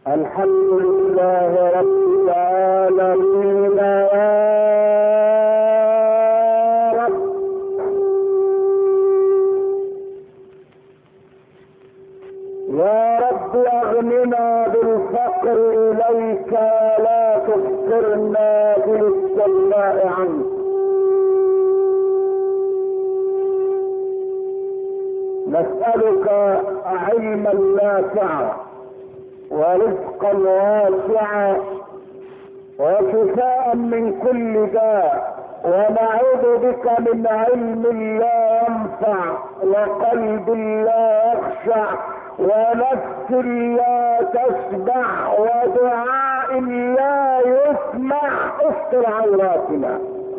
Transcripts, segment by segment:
الحمد لله رب العالمين يا رب. يا رب اغننا بالفقر اليك ولا تفقرنا بالاستغناء عنك. نسألك علما نافعا ورزقا واسعا وشفاء من كل داء، ونعوذ بك من علم لا ينفع وقلب لا يخشع ونفس لا تشبع ودعاء لا يسمع. استر عوراتنا،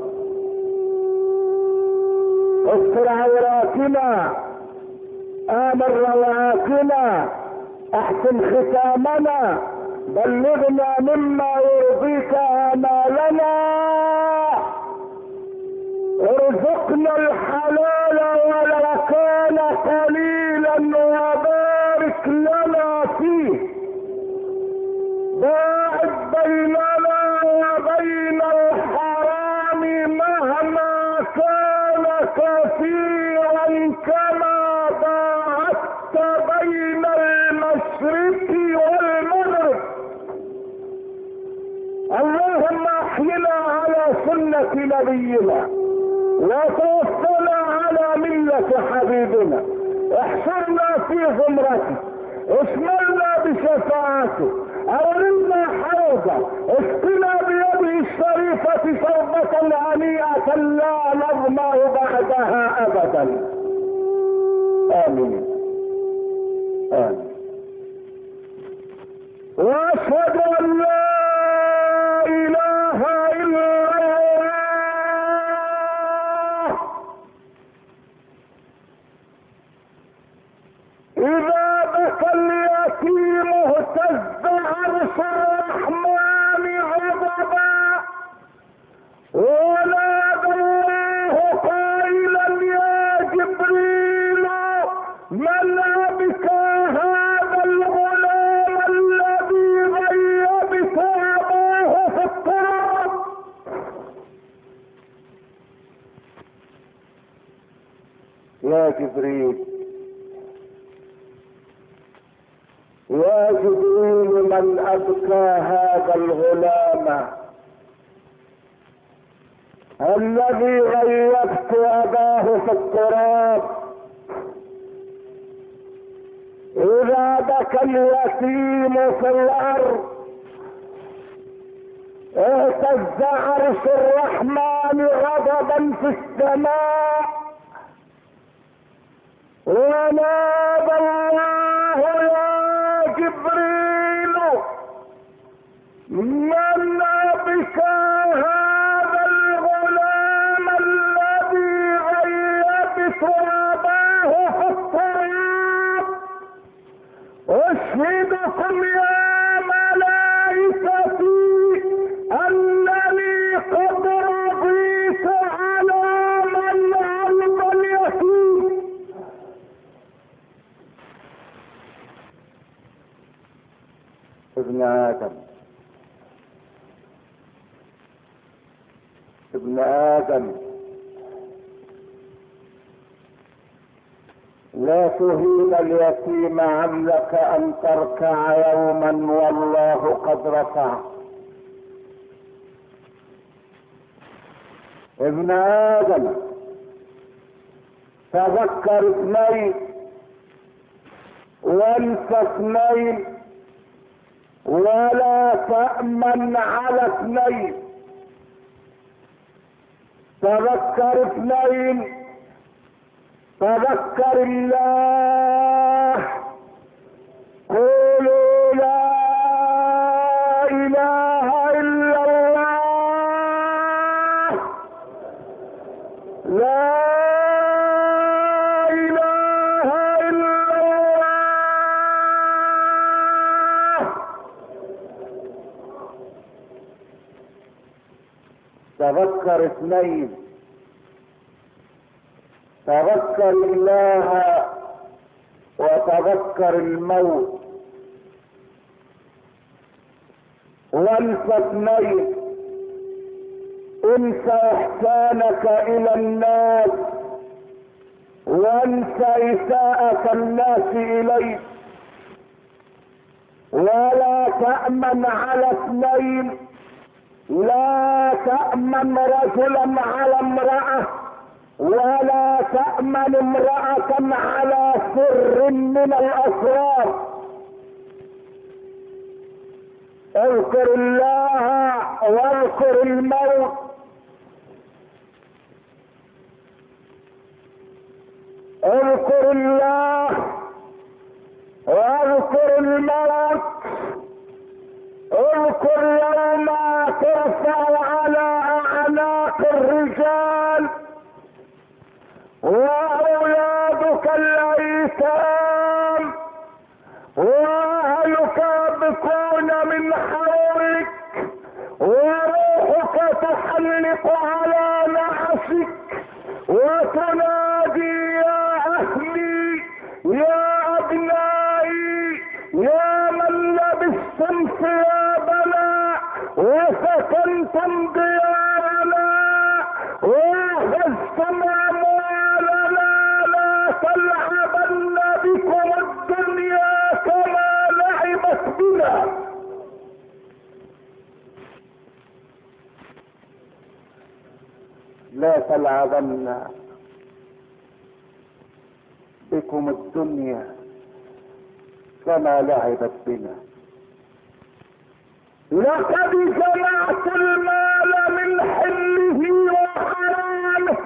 استر عوراتنا، آمن روعاتنا، احسن ختامنا، بلغنا مما يرضيك آمالنا، ارزقنا الحلال ولو كان قليلا وبارك لنا فيه، باعد بيننا وبين الحرام مهما كان كثيرا كما باعدت بين المشرق والمغرب. اللهم احينا على سنة نبينا وتوفنا على ملة حبيبنا، احشرنا في زمرته، اشملنا بشفاعته، اولنا حوضه، اسقنا بيده الشريفة شربة هنيئة لا نظمأ بعدها ابدا. امين امين. واشهد ان لا اله الا الله. اذا بكى اليتيم اهتز عرش الرحمن غضبا، ونادى الله قائلا يا جبريل من ابكى هذا الغلام الذي غيبت اباه في التراب. يا جبريل، يا جبريل من ابكى هذا الغلام الذي غيبت اباه في التراب. اذا بكى اليتيم في الارض اهتز عرش الرحمن غضبا في السماء، ونادى الله يا جبريل من ابكى هذا الغلام الذي غيبت اباه في التراب. اشهدكم يا ملائكتي انني قد رضيت على من عرض اليتيم. ابن ادم، ابن ادم، لا تهين اليتيم عملك ان تركع يوما والله قد رفع. ابن ادم، تذكر اثنين وانسى اثنين ولا تأمن على اثنين. تذكر اثنين، تذكر الله، قولوا لا اله الا الله، لا اله الا الله. تذكر اثنين، تذكر الله وتذكر الموت. وانسى اثنين، انسى احسانك الى الناس وانسى اساءة الناس اليك. ولا تأمن على اثنين، لا تأمن رجلا على امرأة، ولا تأمن امرأة على سر من الاسرار. اذكر الله واذكر الموت. اذكر الله واذكر الموت. اذكر يوم ترفع على اعناق الرجال واولادك الايتام واهلك يبكون من حولك وروحك تحلق على نعشك وتنادي يا اهلي يا ابنائي يا من لبستم ثيابنا وسكنتم ديارنا واخذتم اموالنا، لا تلعبن بكم الدنيا كما لعبت بنا. لا تلعبن بكم الدنيا كما لعبت بنا. لقد جمعت المال من حله وحرامه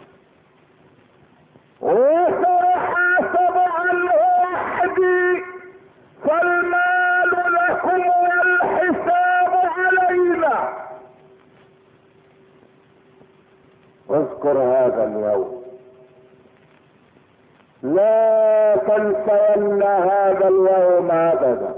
وسأحاسب عنه وحدي، فالمال لكم والحساب علينا. واذكر هذا اليوم، لا تنسين هذا اليوم ابدا.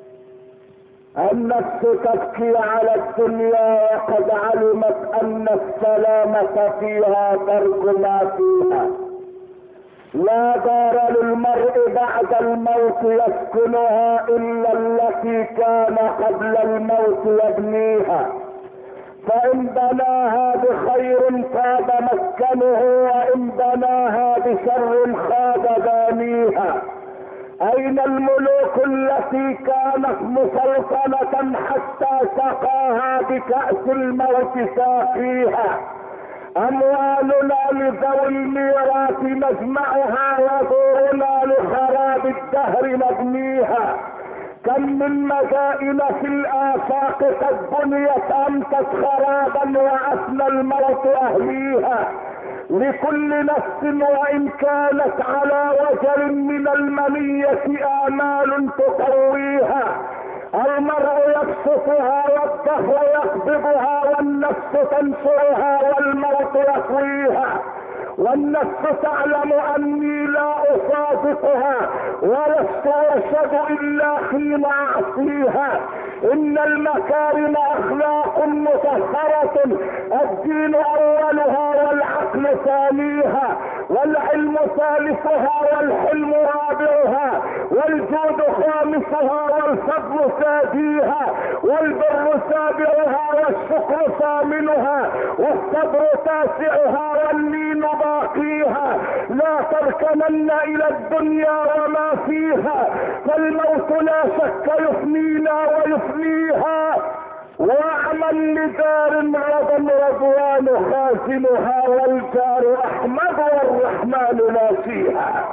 النفس تبكي على الدنيا وقد علمت ان السلامة فيها ترك ما فيها. لا دار للمرء بعد الموت يسكنها الا التي كان قبل الموت يبنيها، فان بناها بخير طاب مسكنه وان بناها بشر خاب بانيها. اين الملوك التي كانت مسلطنة حتى سقاها بكأس الموت ساقيها؟ اموالنا لذوي الميراث نجمعها ودورنا لخراب الدهر نبنيها. كم من مدائن في الافاق قد بنيت امست خرابا وافنى الموت اهليها. لكل نفس وان كانت على وجل من المنية امال تقويها. المرء يبسطها والدهر يقبضها والنفس تنشرها والموت يطويها. والنفس تعلم اني لا اصادقها ولست ارشد الا حين اعصيها. ان المكارم اخلاق مطهرة، الدين اولها والعقل ثانيها والعلم ثالثها والحلم رابعها والجود خامسها والفضل ساديها والبر سابعها والشكر ثامنها والصبر تاسعها واللين باقيها. لا تركنن الى الدنيا وما فيها، فالموت لا شك يفنينا ويفنيها. واعمل لدار غدا رضوان خازنها والجار احمد والرحمن ناسيها.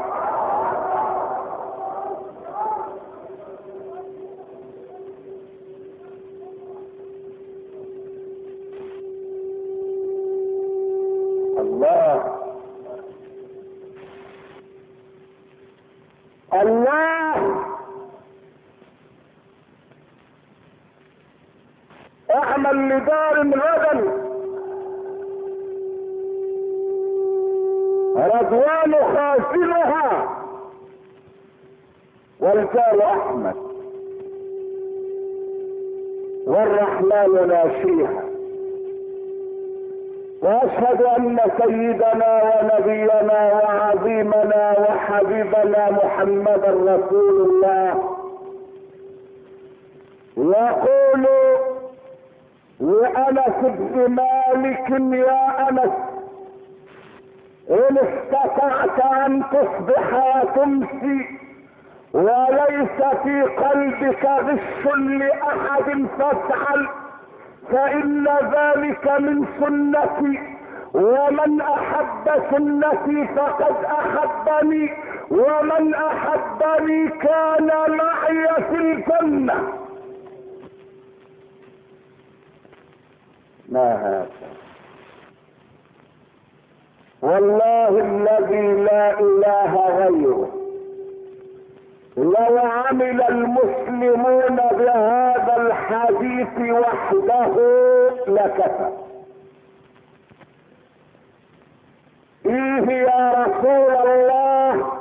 الله الله اعمل لدار غدا رضوان خازنها والجار احمد والرحمن ناشيها. واشهد ان سيدنا ونبينا وعظيمنا وحبيبنا محمدا رسول الله يقول لأنس بن مالك: يا أنس، إن استطعت أن تصبح وتمسي وليس في قلبك غش لأحد فافعل، فإن ذلك من سنتي، ومن أحب سنتي فقد أحبني، ومن أحبني كان معي في الجنة. ما هذا؟ والله الذي لا إله غيره لو عمل المسلمون بهذا الحديث وحده لكفى. إيه يا رسول الله؟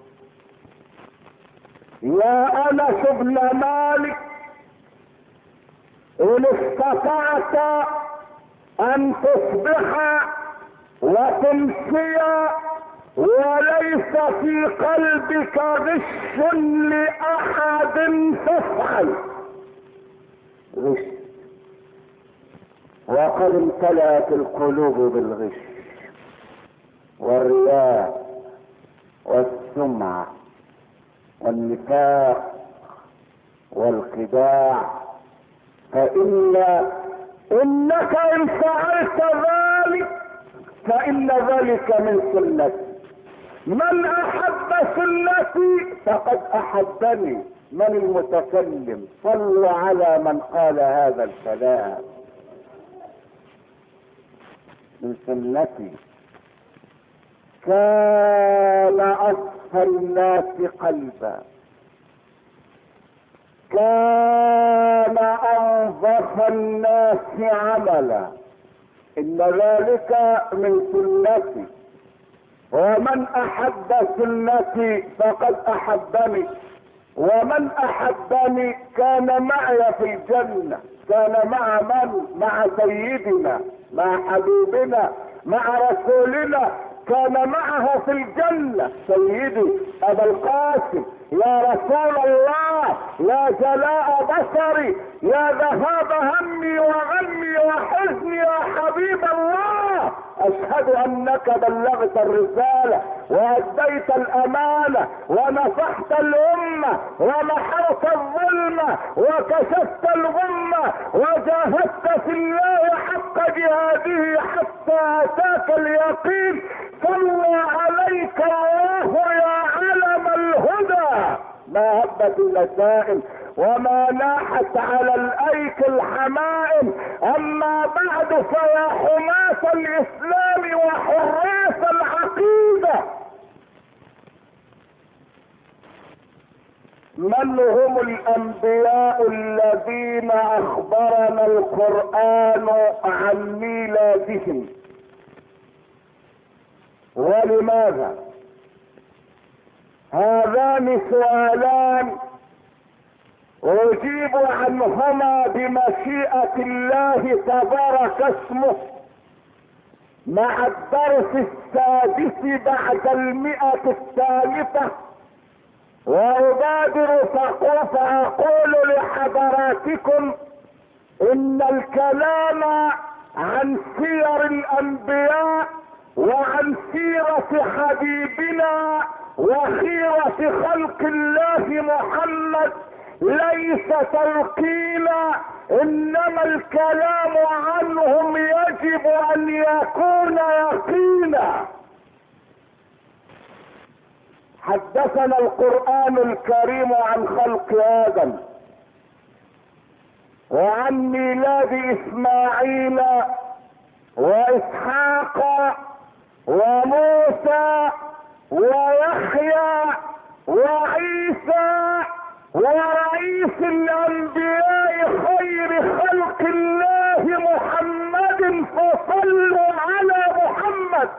يا أنس بن مالك، إن استطعت أن تصبح وتمسي وليس في قلبك غش لأحد فافعل. غش، وقد امتلأت القلوب بالغش والرياء والسمعة والنفاق والخداع، إنك إن فعلت ذلك فإن ذلك من سنتي. من أحب سنتي فقد أحبني. من المتكلم؟ صلوا على من قال هذا الكلام. من سنتي. كان أصفى الناس قلبا، كان أنظف الناس عملا، إن ذلك من سنتي. ومن أحب سنتي فقد أحبني، ومن أحبني كان معي في الجنة. كان مع من؟ مع سيدنا، مع حبيبنا، مع رسولنا، كان معه في الجنة. سيدي أبا القاسم، يا رسول الله، يا جلاء بصري، يا ذهاب همي وغمي وحزني، يا حبيب الله، أشهد أنك بلغت الرسالة وأديت الأمانة ونصحت الأمة ومحوت الظلمة وكشفت الغمة وجاهدت في الله حق جهاده حتى أتاك اليقين. صلى عليك الله يا علم الهدى. ما هبت اللسائم وما ناحت على الايك الحمائم. اما بعد فيا حماة الاسلام وحراس العقيدة، من هم الانبياء الذين اخبرنا القرآن عن ميلادهم؟ ولماذا؟ هذان سؤالان اجيب عنهما بمشيئة الله تبارك اسمه مع الدرس السادس بعد 100 وأبادر فأقول لحضراتكم إن الكلام عن سير الأنبياء وعن سيرة حبيبنا وخيرة خلق الله محمد ليس تلقينا، إنما الكلام عنهم يجب أن يكون يقينا. حدثنا القرآن الكريم عن خلق آدم وعن ميلاد إسماعيل وإسحاق وموسى ويحيى وعيسى ورئيس الأنبياء خير خلق الله محمد، فصلوا على محمد.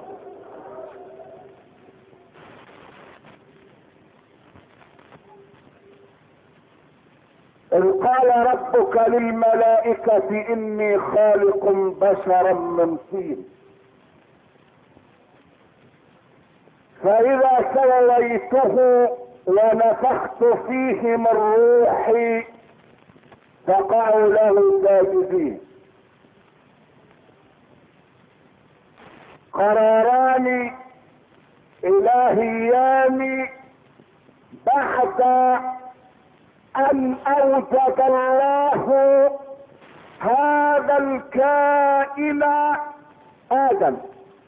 إذ قال ربك للملائكة إني خالق بشرا من طين، فإذا سويته ونفخت فيه من روحي فقعوا له ساجدين. قراران الهيان بعد ان اوجد الله هذا الكائن ادم.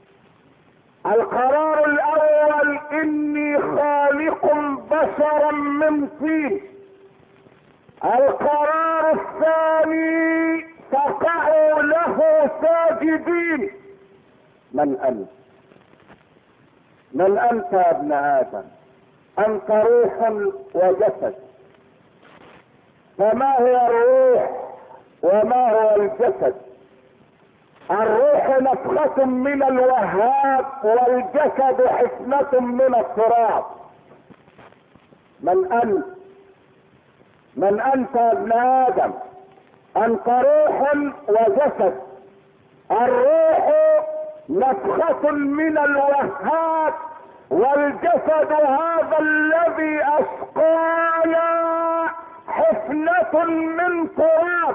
القرار الاول اني خالق بشرا من طين. القرار الثاني تقعوا له ساجدين. من انت يا ابن ادم؟ انت روح وجسد. فما هي الروح وما هو الجسد؟ الروح نفخة من الوهاب، والجسد حفنة من التراب. من انت يا ابن ادم؟ انت روح وجسد. الروح نفخة من الوهاب، والجسد هذا الذي اسقانا حفنة من تراب.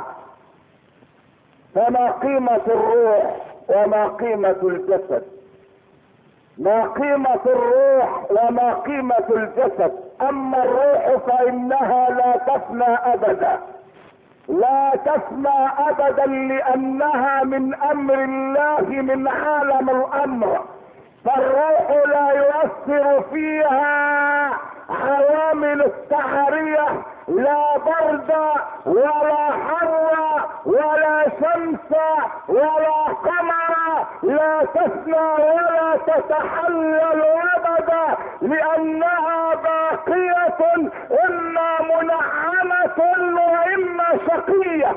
فما قيمة الروح وما قيمة الجسد؟ ما قيمة الروح وما قيمة الجسد؟ اما الروح فانها لا تفنى ابدا، لا تفنى ابدا، لانها من امر الله، من عالم الامر. فالروح لا يؤثر فيها عوامل التعرية، لا برد ولا حر ولا شمس ولا قمر، لا تفنى ولا تتحلل ابدا، لانها باقية، اما منعمة واما شقية.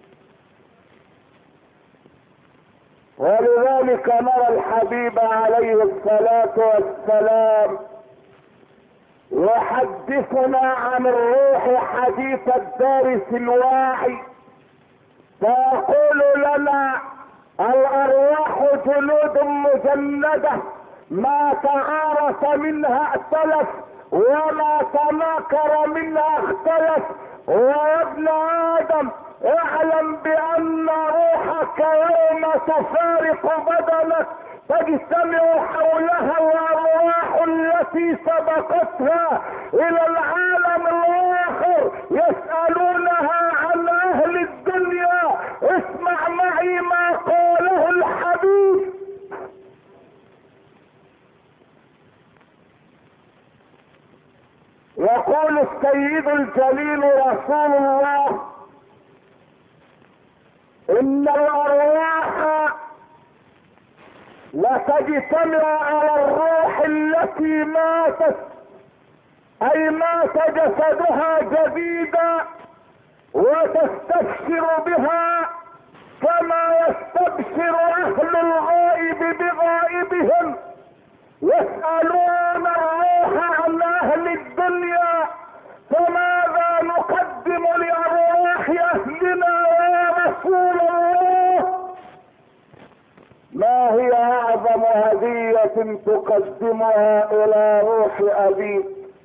ولذلك نرى الحبيب عليه الصلاة والسلام يحدثنا عن الروح حديث الدارس الواعي، فيقول لنا: الارواح جلود مجندة، ما تعارف منها ائتلف، وما تناكر منها اختلف. ويا ابن ادم اعلم بان روحك يوم تفارق بدنك تجتمع حولها الارواح التي سبقتها الى العالم الاخر، يسألونها عن اهل الدنيا. اسمع معي ما قاله الحبيب: يقول السيد الجليل رسول الله: ان الارواح لتجتمع على الروح التي ماتت، اي مات جسدها جديدا، وتستبشر بها كما يستبشر اهل الغائب بغائبهم. يسألون الروح عن اهل الدنيا: فماذا نقدم لارواح اهلنا يا رسول الله؟ ما هي اعظم هدية تقدمها الى روح ابيك،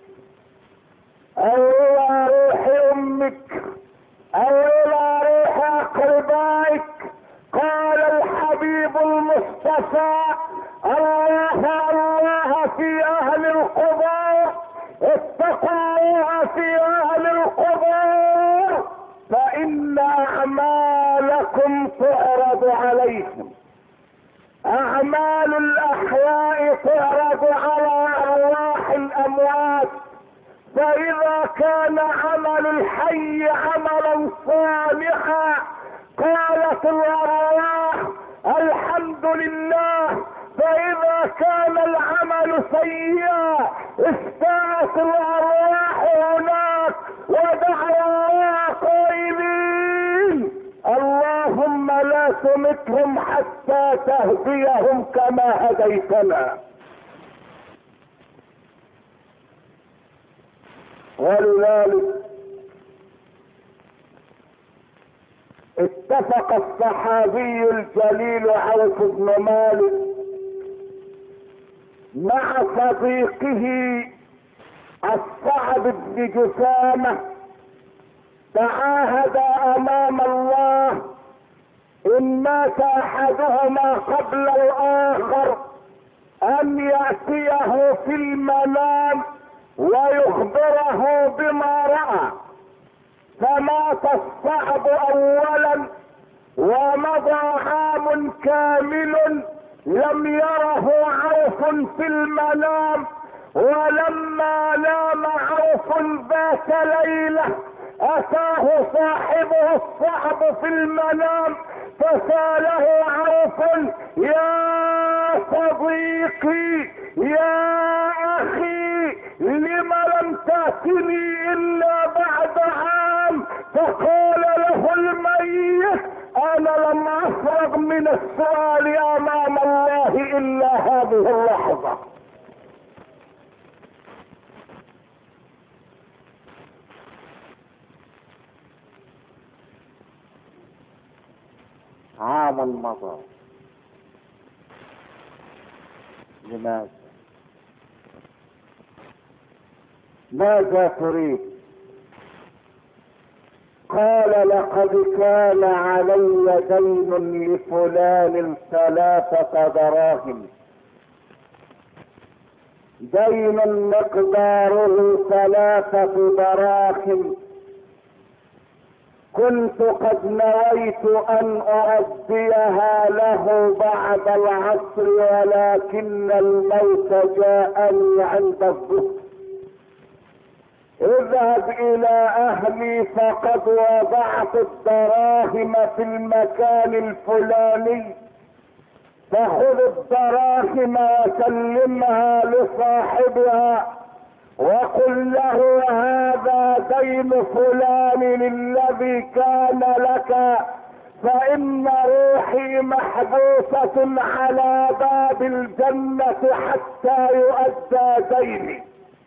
او الى روح امك، او الى روح اقربائك؟ قال الحبيب المصطفى: الله الله في اهل القبور، اتقوا الله في اهل القبور، فان اعمالكم تعرض عليكم. اعمال الاحياء تعرض على ارواح الاموات، فاذا كان عمل الحي عملا صالحا قالت الارواح الحمد لله، فاذا كان العمل سيئا استاءت الارواح هناك ودعوا الله قائلين: اللهم لا تمتهم حتى تهديهم كما هديتنا. ولذلك اتفق الصحابي الجليل عوف بن مالك مع صديقه الصعب بن جثامة، تعاهد امام الله ان مات احدهما قبل الاخر ان يأتيه في المنام ويخبره بما رأى. فمات الصعب اولا ومضى عام كامل لم يره عوف في المنام، ولما نام عوف ذات ليلة اتاه صاحبه الصعب في المنام فسأله عوف: يا صديقي يا اخي لم لم تأتني الا بعد عام؟ فقال له الميت: انا لم افرغ من السؤال امام الله الا هذه اللحظة. عام مضى. لماذا؟ ماذا تريد؟ قال: لقد كان علي دين لفلان 3 دراهم، دين مقداره 3 دراهم، كنت قد نويت ان اؤديها له بعد العصر ولكن الموت جاءني عند الظهر. اذهب الى اهلي فقد وضعت الدراهم في المكان الفلاني، فخذ الدراهم وسلمها لصاحبها وقل له: هذا دين فلان الذي كان لك، فان روحي محبوسة على باب الجنة حتى يؤدى ديني.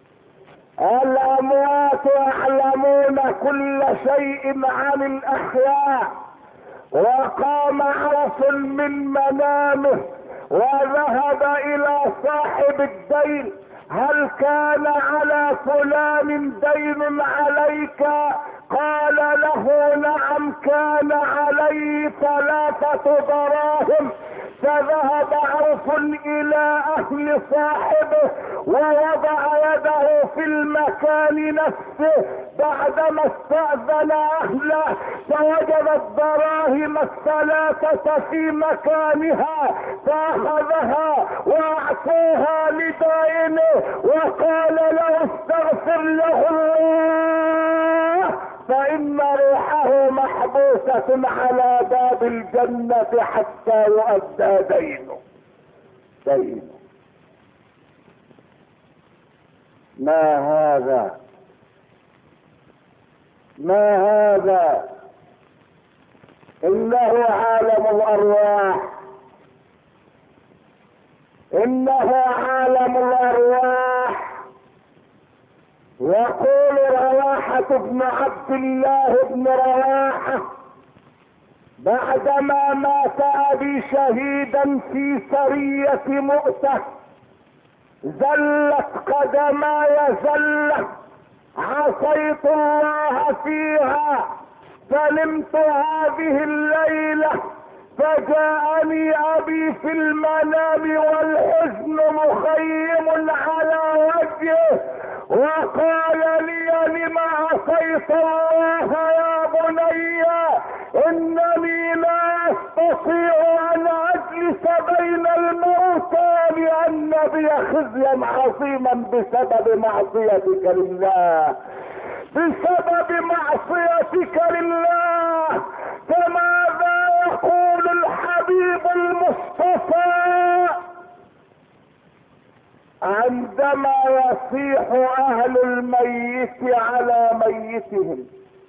الاموات يعلمون كل شيء عن الاحياء. وقام عوف من منامه وذهب الى صاحب الدين: هل كان على فلان دين عليك؟ قال له: نعم كان علي 3 دراهم. فذهب عوف الى اهل صاحبه ووضع يده في المكان نفسه بعدما استأذن اهله، فوجد الدراهم 3 في مكانها، فاخذها واعطوها لدائنه وقال له: استغفر له الله فان روحه محبوسة على باب الجنة حتى يؤدى دينه. ما هذا؟ ما هذا؟ انه عالم الارواح، انه عالم الارواح. يقول رواحة بن عبد الله بن رواحة: بعدما مات ابي شهيدا في سرية مؤتة زلت قدماي زلة عصيت الله فيها، فنمت هذه الليلة فجاءني ابي في المنام والحزن مخيم على وجهه وقال لي: لم عصيت الله يا بني؟ انني لا استطيع ان اجلس بين الموتى لان بي خزيا عظيما بسبب معصيتك لله، بسبب معصيتك لله. فماذا يقول الحبيب المصطفى عندما يصيح اهل الميت على ميتهم؟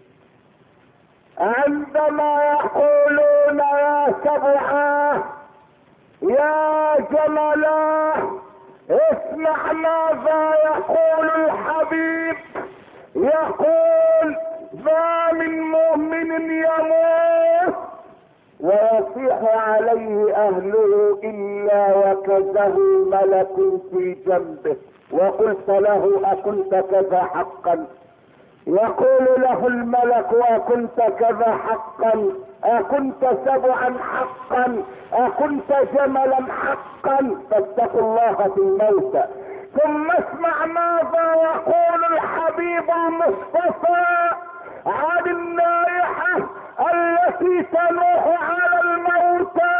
عندما يقولون: يا سبعاه يا جملاه، اسمع ماذا يقول الحبيب. يقول: ما من مؤمن يموت ويصيح عليه اهله الا وكزه ملك في جنبه. وقلت له: اكنت كذا حقا؟ يقول له الملك: أكنت كذا حقا؟ أكنت سبعا حقا؟ أكنت جملا حقا؟ فاتقوا الله في الموت. ثم اسمع ماذا يقول الحبيب المصطفى عن النائحة التي تنوح على الموتى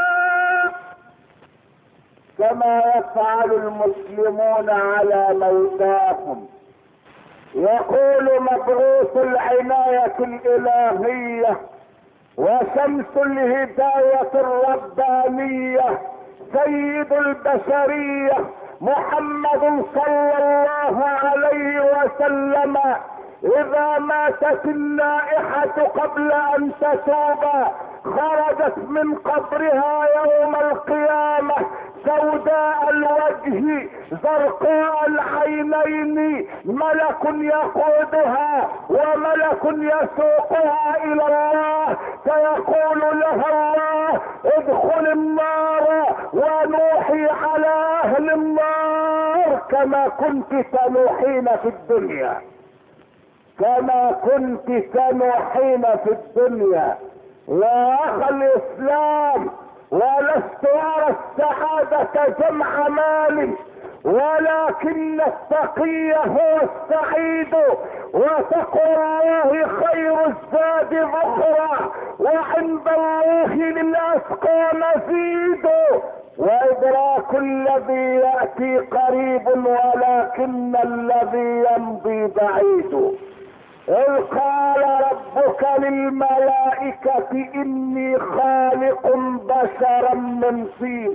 كما يفعل المسلمون على موتاهم. يقول مبعوث العناية الإلهية وشمس الهداية الربانية سيد البشرية محمد صلى الله عليه وسلم: إذا ماتت النائحة قبل أن تتوب خرجت من قبرها يوم القيامة سوداء الوجه زرقاء العينين، ملك يقودها وملك يسوقها إلى الله، فيقول لها الله: ادخل النار ونوحي على أهل النار كما كنت تنوحين في الدنيا، كما كنت تنوحين في الدنيا. يا أخ الإسلام، ولست أرى السعادة جمع مال، ولكن التقي هو السعيد، وتقوى الله خير الزاد ذخرا، وعند الله للأتقى مزيد، وإدراك الذي يأتي قريب ولكن الذي يمضي بعيد. إذ قال ربك للملائكة: إني خالق بشرا من طين.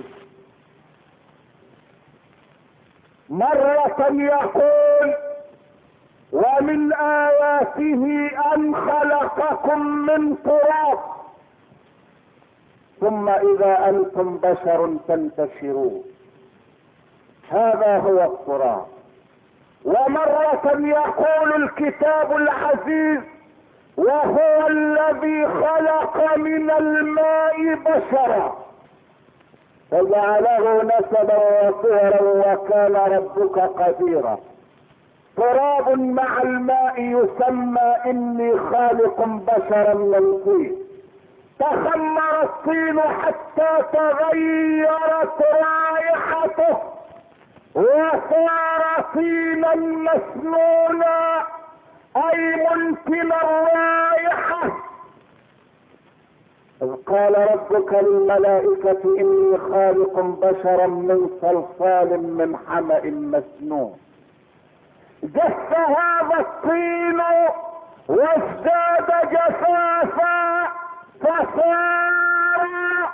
مرة يقول: ومن آياته أن خلقكم من تراب ثم إذا أنتم بشر تنتشرون. هذا هو التراب. ومرة يقول الكتاب العزيز: وهو الذي خلق من الماء بشرا فجعله نسبا وصهرا وكان ربك قديرا. تراب مع الماء يسمى إني خالق بشرا من طين. تخمر الطين حتى تغيرت رائحته وصار طينا مسنونا اي منتن الرائحة. إذ قال ربك للملائكة: إني خالق بشرا من صلصال من حمأ مسنون. جف هذا الطين وازداد جفافا فصار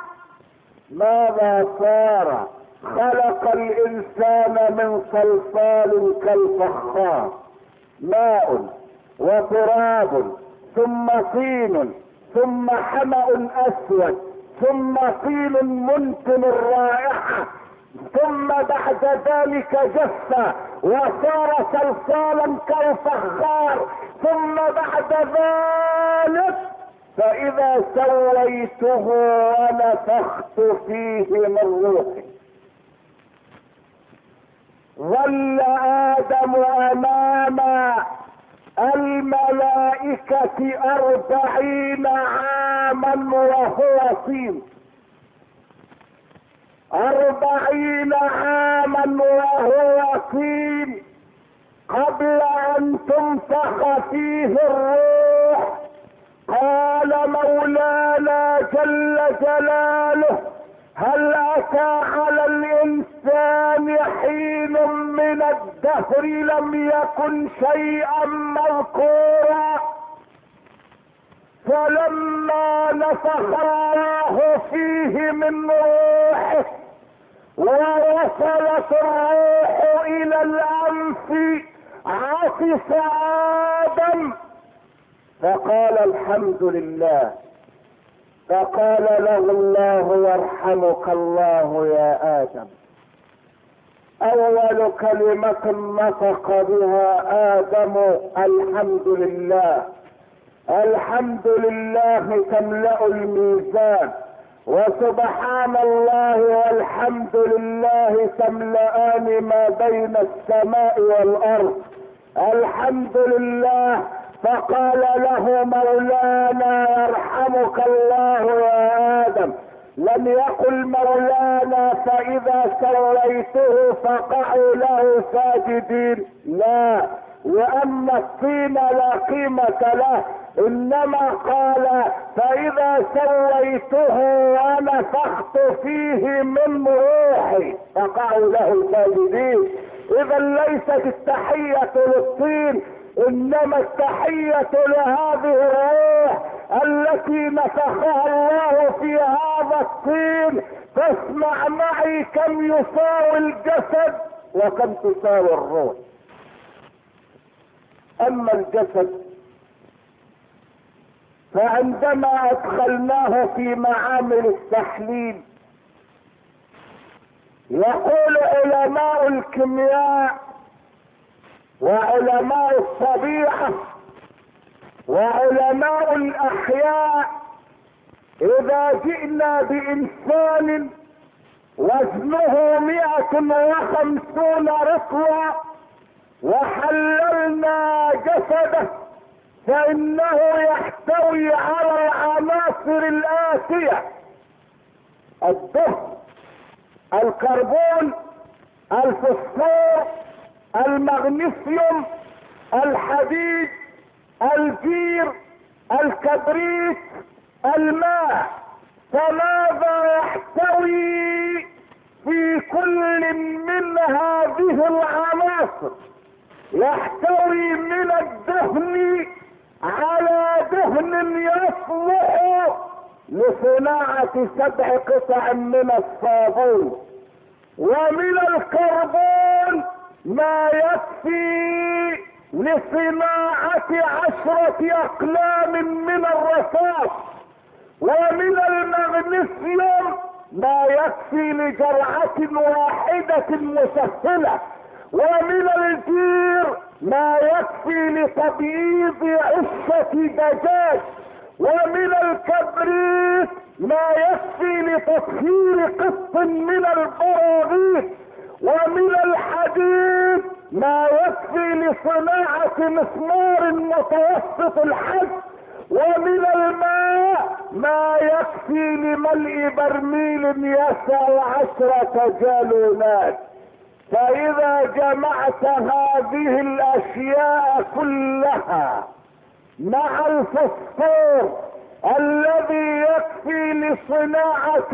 ماذا صار؟ خلق الإنسان من صلصال كالفخار، ماء وتراب ثم طين ثم حمأ أسود ثم طين منتن الرائحة، ثم بعد ذلك جف وصار صلصالا كالفخار، ثم بعد ذلك فإذا سويته ونفخت فيه من روحي ظل آدم أمام الملائكة 40 عاما وهو طين، 40 عاما وهو طين قبل أن تنفخ فيه الروح. قال مولانا جل جلاله: هل أتى على الإنسان حين من الدهر لم يكن شيئا مذكورا؟ فلما نفخ الله فيه من روحه ووصلت الروح إلى الأنف عطس آدم فقال: الحمد لله. فقال له الله: يرحمك الله يا آدم. أول كلمة نطق بها آدم: الحمد لله. الحمد لله تملأ الميزان، وسبحان الله والحمد لله تملأان ما بين السماء والأرض. الحمد لله فقال له مولانا يرحمك الله يا آدم، لم يقل مولانا فإذا سويته فقعوا له ساجدين، لا، لأن الطين لا قيمة له، إنما قال فإذا سويته ونفخت فيه من روحي فقعوا له ساجدين. إذا ليست التحية للطين، إنما التحية لهذه الروح التي نفخها الله في هذا الطين. فاسمع معي كم يساوي الجسد وكم تساوي الروح. أما الجسد فعندما أدخلناه في معامل التحليل، يقول علماء الكيمياء وعلماء الطبيعة وعلماء الأحياء، إذا جئنا بإنسان وزنه 150 رطلا وحللنا جسده فإنه يحتوي على العناصر الآتية: الدهن، الكربون، الفوسفور، المغنيسيوم، الحديد، الجير، الكبريت، الماء. فماذا يحتوي في كل من هذه العناصر؟ يحتوي من الدهن على دهن يصلح لصناعة 7 قطع من الصابون، ومن الكربون ما يكفي لصناعة 10 أقلام من الرصاص، ومن المغنيسيوم ما يكفي لجرعة واحدة مسهلة، ومن الجير ما يكفي لتبييض عشة دجاج، ومن الكبريت ما يكفي لتطهير قط من البراغيث، ومن الحديد ما يكفي لصناعة مسمار متوسط الحجم، ومن الماء ما يكفي لملء برميل يسع 10 جالونات. فإذا جمعت هذه الأشياء كلها مع الفوسفور الذي يكفي لصناعة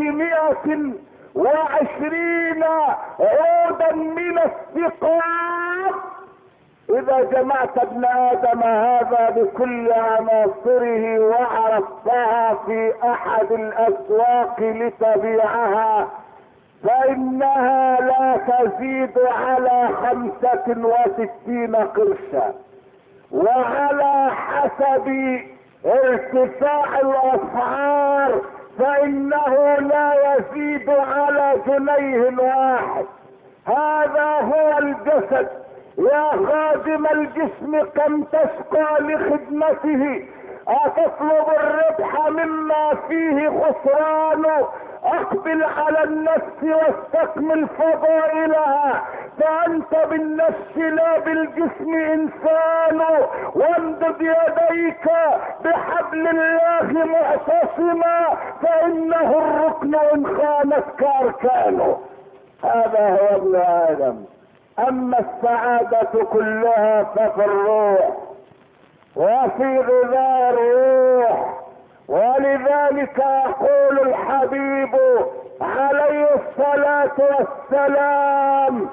120 عودا من السقاط، إذا جمعت ابن آدم هذا بكل عناصره وعرضتها في أحد الأسواق لتبيعها فإنها لا تزيد على 65 قرشا، وعلى حسب ارتفاع الأسعار فإنه لا يزيد على جنيه واحد. هذا هو الجسد. يا خادم الجسم كم تشقى لخدمته، أتطلب الربح مما فيه خسرانه؟ اقبل على النفس واستكمل فضائلها، فأنت بالنفس لا بالجسم إنسان. وامدد يديك بحبل الله معتصما، فإنه الركن إن خانتك أركانه. هذا هو ابن آدم. أما السعادة كلها ففي الروح وفي غذاء الروح، ولذلك يقول الحبيب عليه الصلاة والسلام: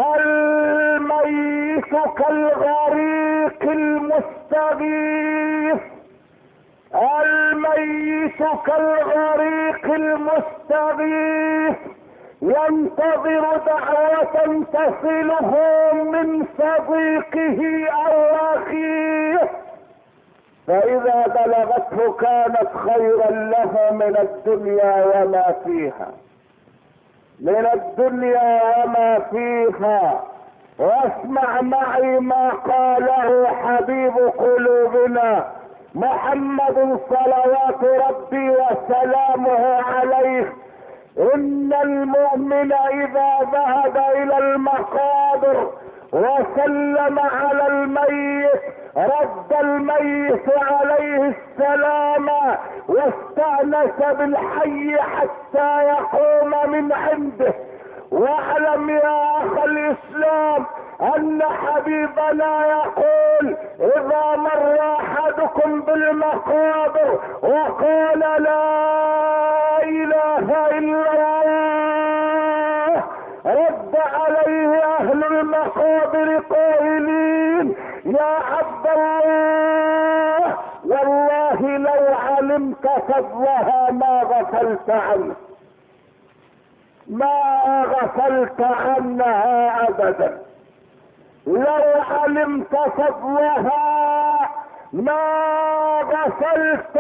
الميت كالغريق المستغيث، الميت كالغريق المستغيث ينتظر دعوة تصله من صديقه أو أخيه، فإذا بلغته كانت خيرا له من الدنيا وما فيها، من الدنيا وما فيها. واسمع معي ما قاله حبيب قلوبنا محمد صلوات ربي وسلامه عليه: إن المؤمن إذا ذهب إلى المقابر وسلم على الميت رد الميت عليه السلام واستأنس بالحي حتى يقوم من عنده. واعلم يا اخ الاسلام ان حبيبنا يقول اذا مر احدكم بالمقابر وقال لا اله الا الله رد عليه اهل المقابر قائلين يا عبد الله والله لو علمت فضلها ما غفلت عنه، ما غفلت عنها ابدا. لو علمت فضلها ما غفلت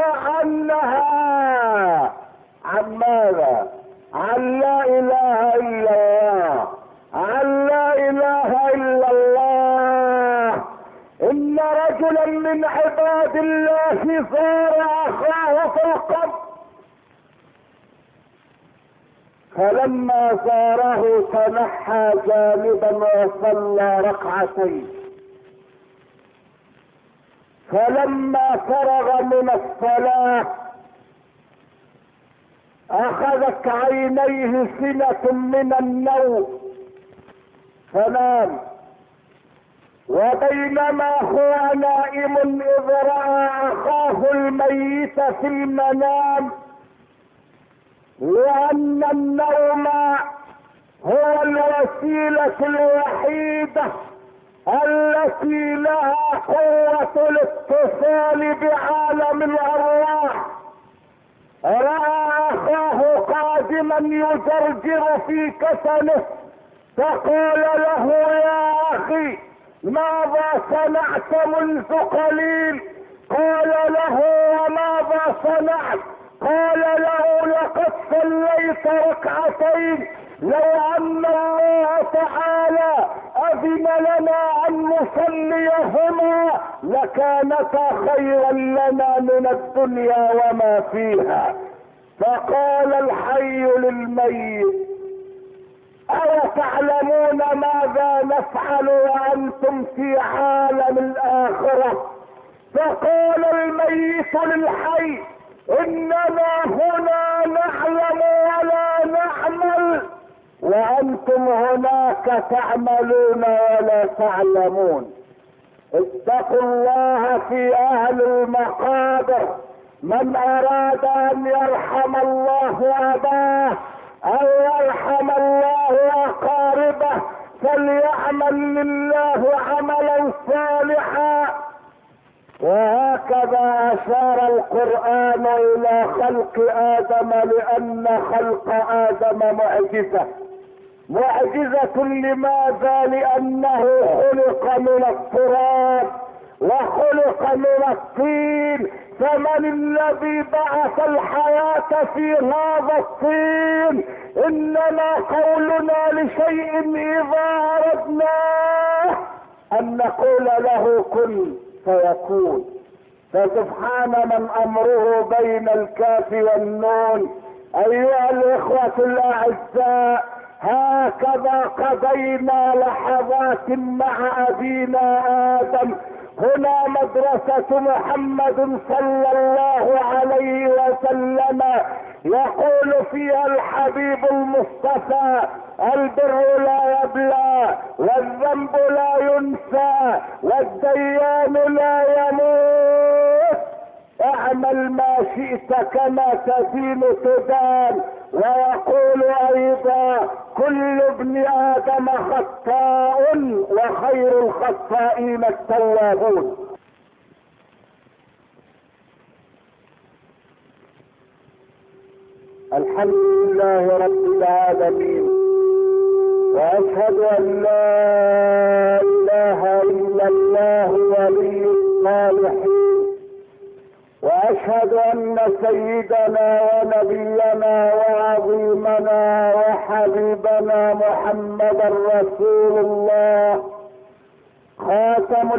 عنها. عن ماذا؟ عن لا اله الا الله، عن لا اله الا الله. ان رجلا من عباد الله زار اخاه في القبر، فلما زاره تنحى جانبا وصلى ركعتين. فلما فرغ من الصلاة اخذت عينيه سنة من النوم فنام. وبينما هو نائم اذ رأى اخاه الميت في المنام، لان النوم هو الوسيلة الوحيدة التي لها قوة الاتصال بعالم الارواح. رأى اخاه قادما يجرجر في كفنه فقال له يا اخي ماذا صنعت منذ قليل؟ قال له وماذا صنعت؟ قال له لقد صليت ركعتين، لو ان الله تعالى اذن لنا ان نصليهما لكانتا خيرا لنا من الدنيا وما فيها. فقال الحي للميت أو تعلمون ماذا نفعل وأنتم في عالم الآخرة؟ فقال الميت للحي إننا هنا نعلم ولا نعمل وأنتم هناك تعملون ولا تعلمون. اتقوا الله في أهل المقابر. من أراد أن يرحم الله أباه أو يرحم الله أقاربه فليعمل لله عملا صالحا. وهكذا أشار القرآن إلى خلق آدم، لأن خلق آدم معجزة لماذا؟ لأنه خلق من التراب وخلق من الطين. فمن الذي بعث الحياة في هذا الطين؟ انما قولنا لشيء اذا اردناه ان نقول له كن فيكون. فسبحان من امره بين الكاف والنون. ايها الاخوة الاعزاء، هكذا قضينا لحظات مع ابينا ادم. هنا مدرسة محمد صلى الله عليه وسلم يقول فيها الحبيب المصطفى البر لا يبلى والذنب لا ينسى والديان لا يموت. اعمل ما شئت كما تدين تدان. ويقول ايضا كل ابن ادم خطاء وخير الخطائين التوابون. الحمد لله رب العالمين، واشهد ان لا اله الا الله ولي الصالحين، واشهد ان سيدنا ونبينا وعظيمنا وحبيبنا محمدا رسول الله خاتم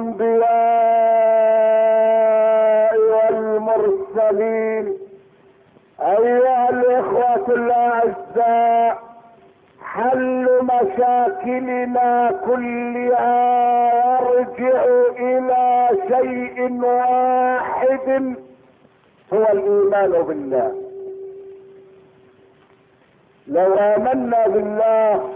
الانبياء والمرسلين. ايها الاخوة الاعزاء، حل مشاكلنا كلها يرجع الى شيء واحد، هو الايمان بالله. لو امنا بالله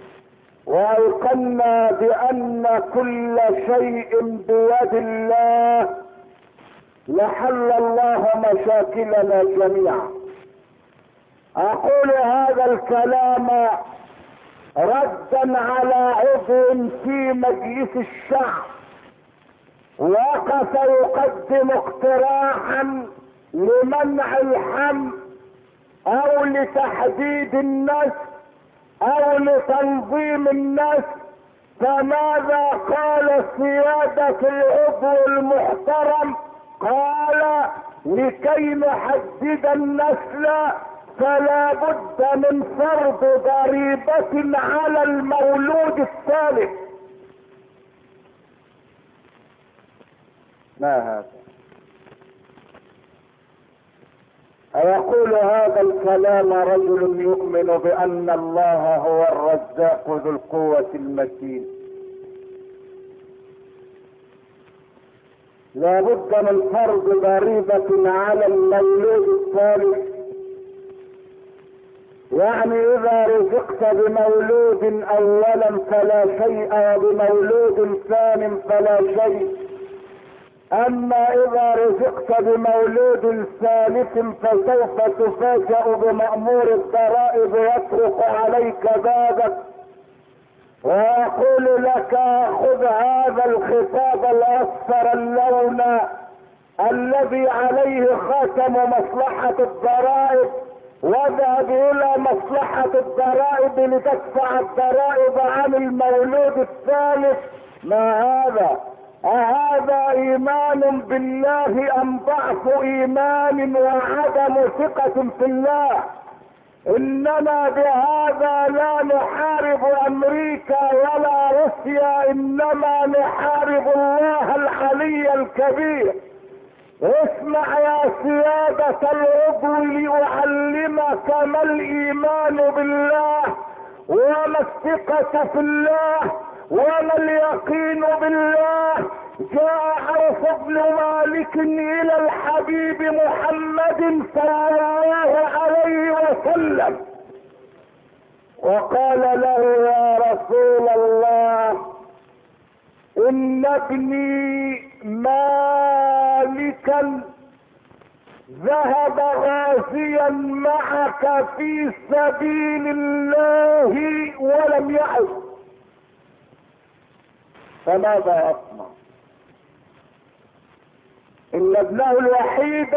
وايقنا بان كل شيء بيد الله لحل الله مشاكلنا جميعا. اقول هذا الكلام ردا على عضو في مجلس الشعب وقف يقدم اقتراحا لمنع الحمل او لتحديد النسل او لتنظيم النسل. فماذا قال سيادة العضو المحترم؟ قال لكي نحدد النسل فلا بد من فرض ضريبة على المولود الثالث. ما هذا؟ أيقول هذا الكلام رجل يؤمن بأن الله هو الرزاق ذو القوة المتين؟ لا بد من فرض ضريبة على المولود الثالث. يعني اذا رزقت بمولود اولا فلا شيء وبمولود ثان فلا شيء، اما اذا رزقت بمولود ثالث فسوف تفاجأ بمأمور الضرائب يطرق عليك بابك ويقول لك خذ هذا الخطاب الاصفر اللون الذي عليه خاتم مصلحة الضرائب واذهب الى مصلحة الضرائب لتدفع الضرائب عن المولود الثالث. ما هذا؟ أهذا ايمان بالله ام ضعف ايمان وعدم ثقة في الله؟ اننا بهذا لا نحارب امريكا ولا روسيا، انما نحارب الله العلي الكبير. اسمع يا سيادة العضو لأعلمك ما الإيمان بالله وما الثقة في الله وما اليقين بالله. جاء عوف بن مالك إلى الحبيب محمد صلى الله عليه وسلم وقال له يا رسول الله إن ابني مالكا ذهب غازيا معك في سبيل الله ولم يعد، فماذا أصنع؟ إن ابنه الوحيد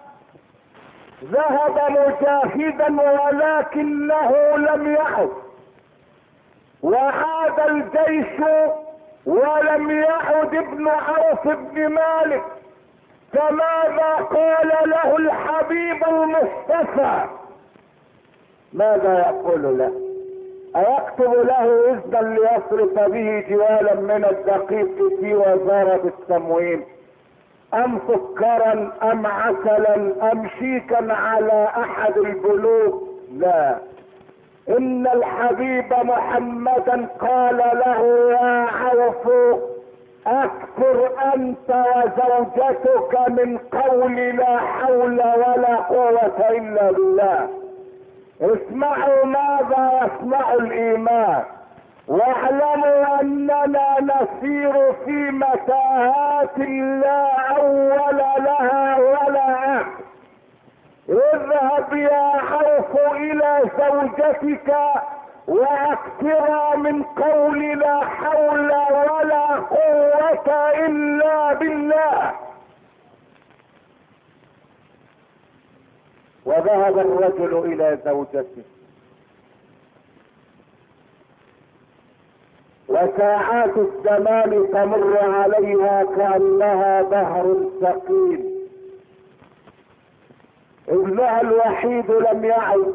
ذهب مجاهدا ولكنه لم يعد، وعاد الجيش ولم يعد ابن عوف بن مالك. فماذا قال له الحبيب المصطفى؟ ماذا يقول له؟ أيكتب له إذنا ليصرف به جوالا من الدقيق في وزارة التموين أم سكرا أم عسلا أم شيكا على أحد البنوك؟ لا، إن الحبيب محمدا قال له يا عوف اكثر انت وزوجتك من قول لا حول ولا قوة الا بالله. اسمعوا ماذا يصنع الايمان واعلموا اننا نسير في متاهات لا اول لها ولا اخر. اذهب يا عوف الى زوجتك واكثر من قول لا حول ولا قوة الا بالله. وذهب الرجل الى زوجته وساعات الزمان تمر عليها كأنها بحر ثقيل. ابنها الوحيد لم يعد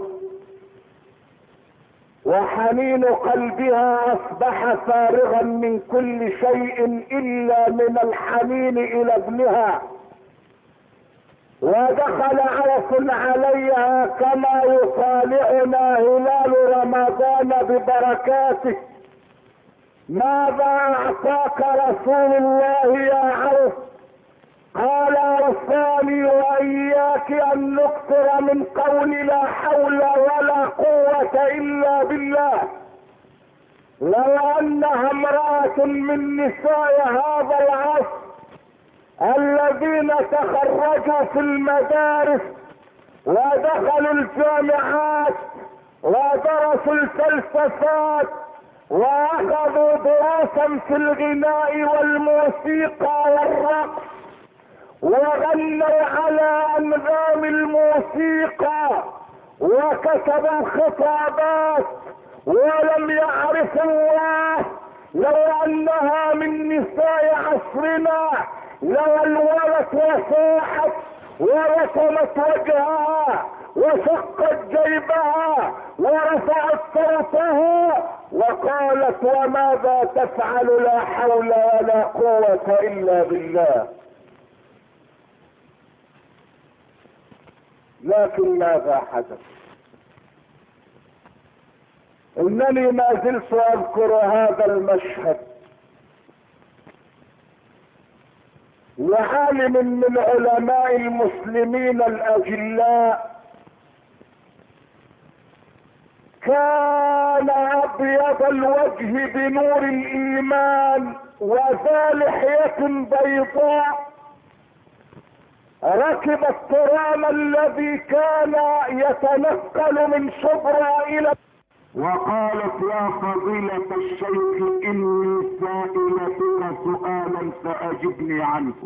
وحنين قلبها اصبح فارغا من كل شيء الا من الحنين الى ابنها. ودخل عرس عليها كما يطالعنا هلال رمضان ببركاته. ماذا اعطاك رسول الله يا عرس؟ قال اوصاني واياك ان نكثر من قول لا حول ولا قوة الا بالله. لو انها امرأة من نساء هذا العصر الذين تخرجوا في المدارس ودخلوا الجامعات ودرسوا الفلسفات واخذوا دروسا في الغناء والموسيقى والرقص وغنوا على انغام الموسيقى وكتبوا خطابات ولم يعرفوا الله، لو انها من نساء عصرنا لولولت وصاحت ورسمت وجهها وشقت جيبها ورفعت صوتها وقالت وماذا تفعل لا حول ولا قوة الا بالله. لكن ماذا حدث؟ انني ما زلت اذكر هذا المشهد لعالم من علماء المسلمين الاجلاء كان ابيض الوجه بنور الايمان وذا لحية بيضاء، ركب الترام الذي كان يتنقل من شبرا الى وقالت يا فضيلة الشيخ اني سائلتك سؤالا فاجبني عنه.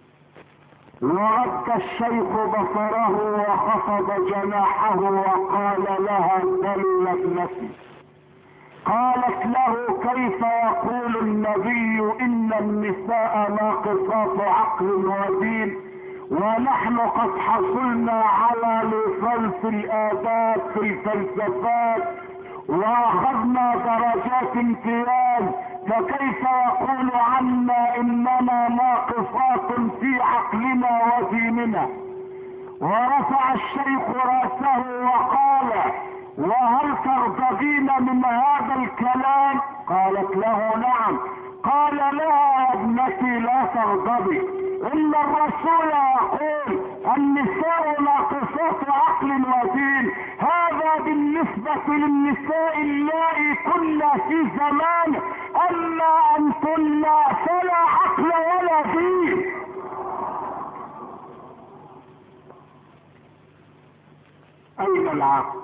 ورد الشيخ بصره وخفض جناحه وقال لها سل ابنتي. قالت له كيف يقول النبي ان النساء ناقصات عقل ودين ونحن قد حصلنا على لصلص الآداب في الفلسفات واخذنا درجات امتياز، فكيف يقول عنا اننا ناقصات في عقلنا وديننا؟ ورفع الشيخ راسه وقال وهل ترتضين من هذا الكلام؟ قالت له نعم. قال لها يا ابنتي لا تغضبي، ان الرسول يقول النساء ناقصات عقل ودين، هذا بالنسبة للنساء اللائي كنا في زمان، اما انتن فلا عقل ولا دين. اين العقل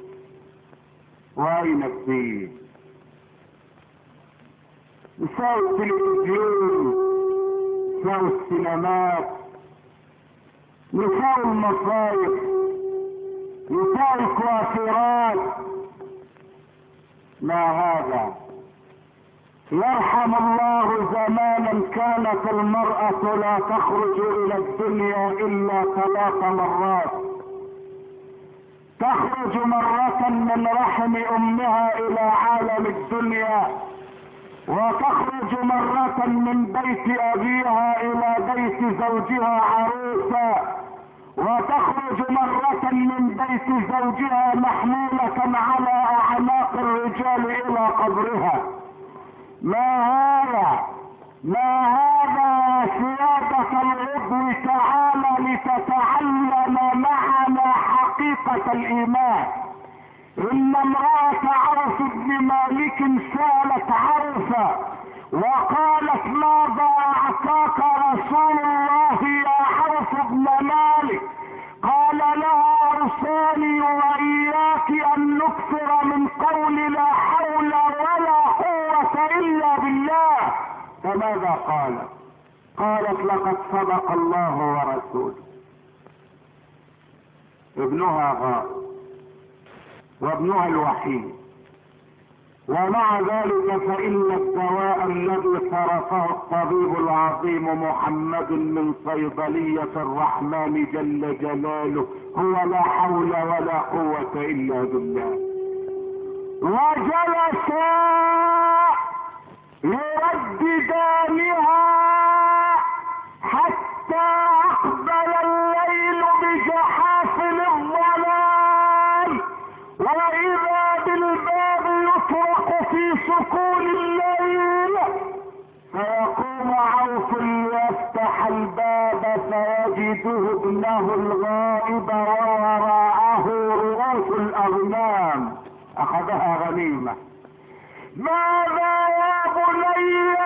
واين الدين؟ نساء التلفزيون، نساء السينمات، نساء المصايف، نساء الكوافيرات، ما هذا؟ يرحم الله زمانا كانت المرأة لا تخرج الى الدنيا الا 3 مرات، تخرج مرة من رحم امها الى عالم الدنيا، وتخرج مرة من بيت ابيها الى بيت زوجها عروسا، وتخرج مرة من بيت زوجها محمولة على اعناق الرجال الى قبرها. ما هذا؟ ما هذا يا سيادة العضو؟ تعالى لتتعلم معنا حقيقة الايمان. ان امرأة عوف بن مالك سألت عوفة وقالت ماذا اعطاك رسول الله يا عوف بن مالك؟ قال لها ارساني واياك ان نكثر من قول لا حول ولا قوة الا بالله. فماذا قالت؟ قالت لقد صدق الله ورسوله. ابنها غائب وابنها الوحيد، ومع ذلك فإن الدواء الذي صرفه الطبيب العظيم محمد من صيدلية الرحمن جل جلاله هو لا حول ولا قوة إلا بالله. وجلسا يرددانها حتى أقبل الليل الله الغائب ووراءه رؤوس الاغنام اخذها غنيمة. ماذا يا بني؟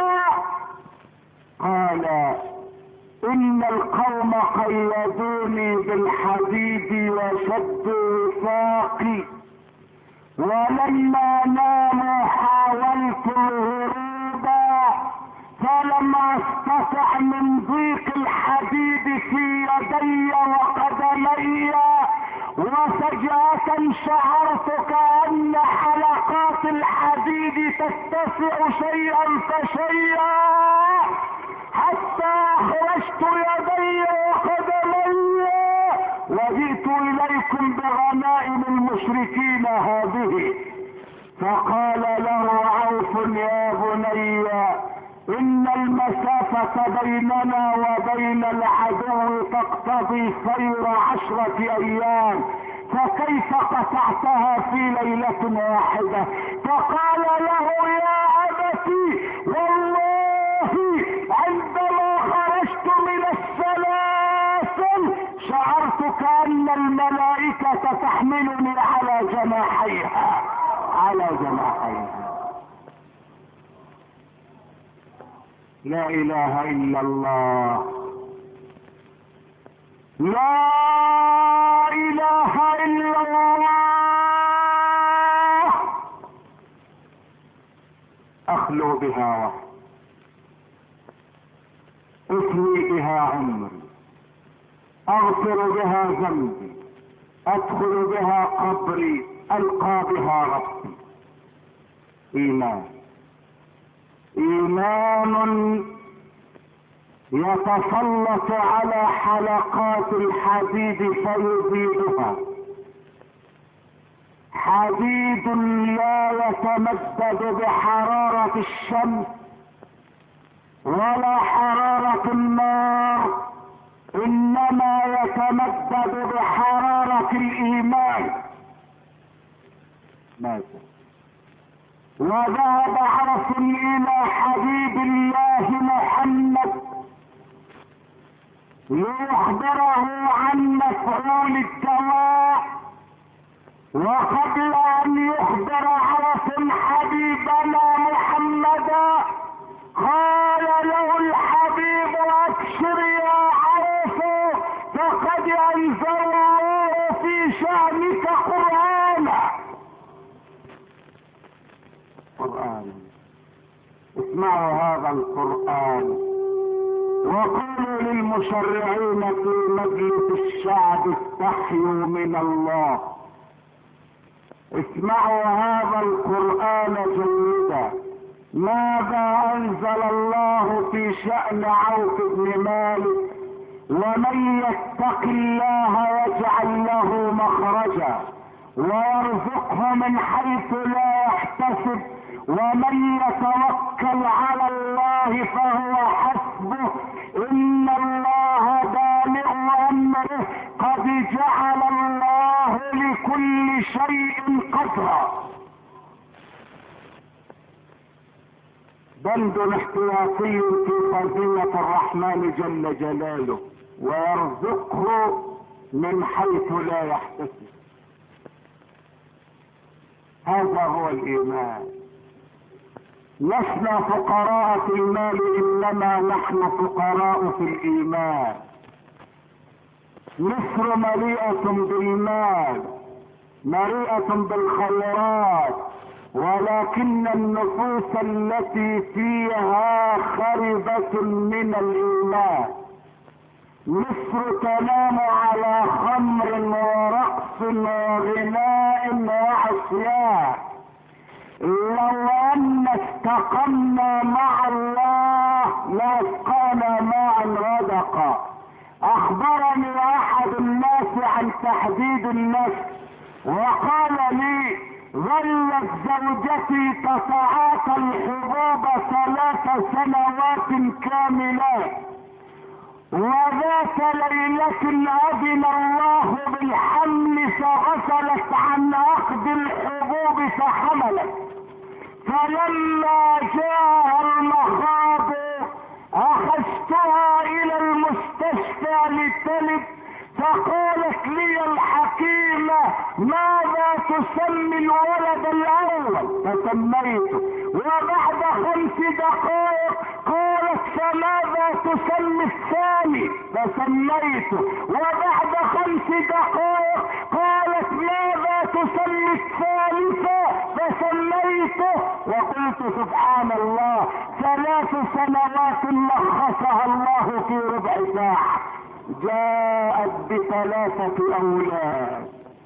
قال ان القوم قيدوني بالحديد وشدوا وثاقي، ولما ناموا حاولت الهروب فلم استطع من ضيق الحديد في يدي وقدمي، وفجأة شعرت كأن حلقات الحديد تتسع شيئا فشيئا حتى اخرجت يدي وقدمي وجئت اليكم بغنائم المشركين هذه. فقال له عوف يا بني ان المسافة بيننا وبين العدو تقتضي سير 10 ايام، فكيف قطعتها في ليلة واحدة؟ فقال له يا ابتي والله عندما خرجت من السلاسل شعرت كأن الملائكة تحملني على جناحيها على جناحيها. لا اله الا الله، لا اله الا الله. اخلو بها وحدي، افني بها عمري، اغفر بها ذنبي، ادخل بها قبري، القى بها ربي. ايمان، ايمان يتسلط على حلقات الحديد فيزيدها. حديد لا يتمدد بحرارة الشمس ولا حرارة النار، انما يتمدد بحرارة الايمان. ماذا؟ وذهب عرس الى حبيب الله محمد ليخبره عن مفعول الدواء، وقبل ان يخبر عرس حبيبنا محمدا قال له الحبيب ابشر يا عرس فقد انزل الله في شأنك قرآنا. قرآن، اسمعوا هذا القرآن وقولوا للمشرعين في مجلس الشعب استحيوا من الله. اسمعوا هذا القرآن جيدا. ماذا انزل الله في شأن عوف بن مالك؟ ومن يتق الله يجعل له مخرجا ويرزقه من حيث لا يحتسب ومن يتوكل على الله فهو حسبه ان الله بالغ امره قد جعل الله لكل شيء قدرا. بند احتياطي في خزينة الرحمن جل جلاله ويرزقه من حيث لا يحتسب. هذا هو الايمان. لسنا فقراء في المال انما نحن فقراء في الايمان. مصر مليئة بالمال، مليئة بالخيرات، ولكن النفوس التي فيها خربة من الايمان. مصر تنام على خمر ورقص وغناء وعصيان. لو ان استقمنا مع الله لاسقانا ماء غدقا. اخبرني احد الناس عن تحديد النفس وقال لي ظلت زوجتي تتعاطى الحبوب 3 سنوات كاملات، وذات ليلة أذن الله بالحمل فغفلت عن أخذ الحبوب فحملت. فلما جاء المخاض أخذتها إلى المستشفى لتلد، سم الولد الاول فسميته، وبعد 5 دقائق قالت فماذا تسمي الثاني فسميته، وبعد 5 دقائق قالت ماذا تسمي الثالثة فسميته. وقلت سبحان الله، 3 سنوات لخصها الله في ربع ساعة. جاءت ب3 اولاد،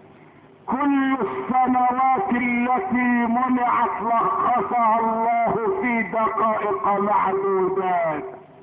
كل السنوات التي منعت لخصها الله في دقائق معدودات.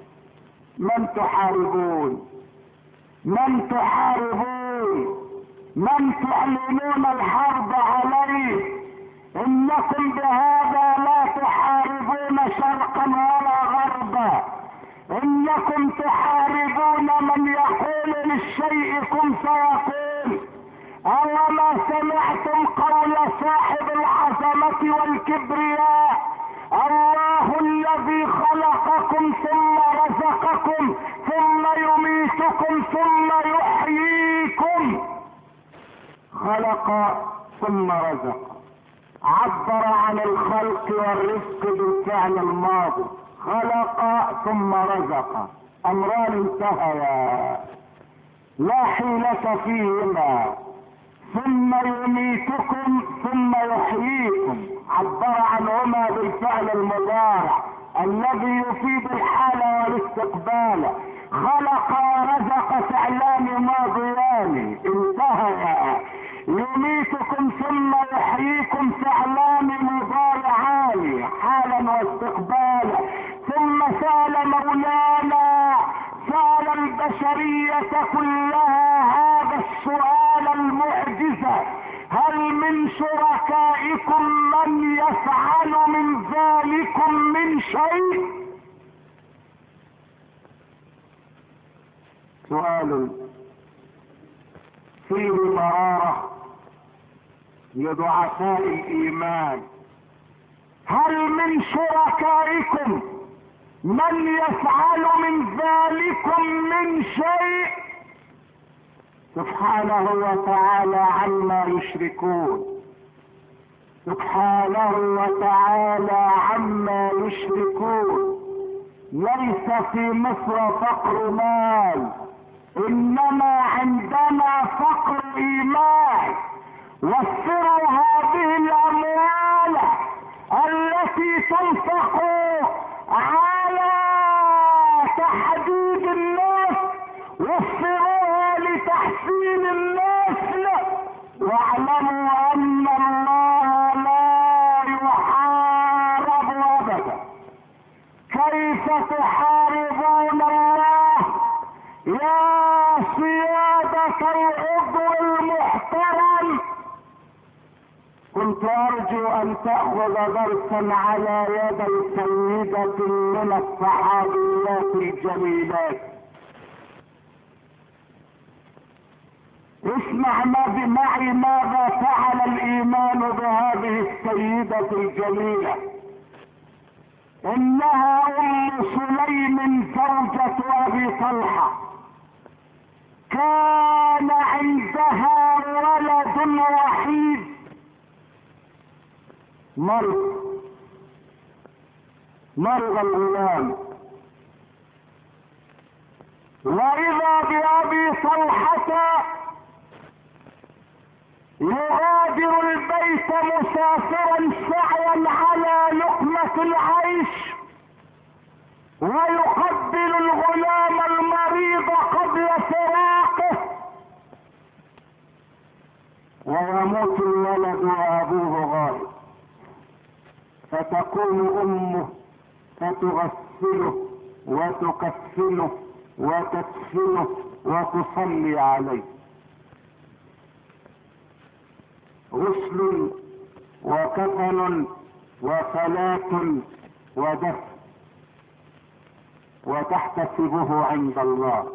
من تحاربون؟ من تحاربون؟ من تعلنون الحرب عليه؟ انكم بهذا لا تحاربون شرقا ولا غربا، انكم تحاربون من يقول للشيء كن فيكون. أوما سمعتم قول صاحب العظمة والكبرياء: الله الذي خلقكم ثم رزقكم ثم يميتكم ثم يحييكم. خلق ثم رزق، عبر عن الخلق والرزق بالفعل الماضي. خلق ثم رزق، امران انتهيا لا حيلة فيهما. ثم يميتكم ثم يحييكم، عبر عنهما بالفعل المضارع الذي يفيد الحال والاستقبال. خلق ورزق فعلان ماضيان انتهيا. يميتكم ثم يحييكم فعلان مضارعان حالا واستقبالا. ثم سال مولانا، سال البشرية كلها هذا السؤال المعجزة: هل من شركائكم من يفعل من ذلكم من شيء؟ سؤال فيه مرارة لضعفاء الإيمان. هل من شركائكم من يفعل من ذلكم من شيء؟ سبحانه وتعالى عما يشركون، سبحانه وتعالى عما يشركون. ليس في مصر فقر مال، انما عندنا فقر ايمان. وفروا هذه الاموال التي تنفق على تحديد الناس، وفروها لتحسين النسل، واعلموا ان الله لا يحارب ابدا. كيف تحاربون الله يا سيادة العضو المحترم؟ كنت ارجو ان تأخذ درسا على يد سيدة من الصحابيات الجميلات. اسمع معي ماذا فعل الايمان بهذه السيدة الجميلة. انها ام سليم زوجة ابي طلحة، كان عندها ولد وحيد مرض الغلام، واذا بابي طلحة يغادر البيت مسافرا سعيا على لقمة العيش، ويقبل الغلام المريض قبل فراقه، ويموت الولد وابوه غائب. فتقوم امه فتغسله وتكفنه وتدفنه وتصلي عليه، غسل وكفن وصلاة ودفن، وتحتسبه عند الله.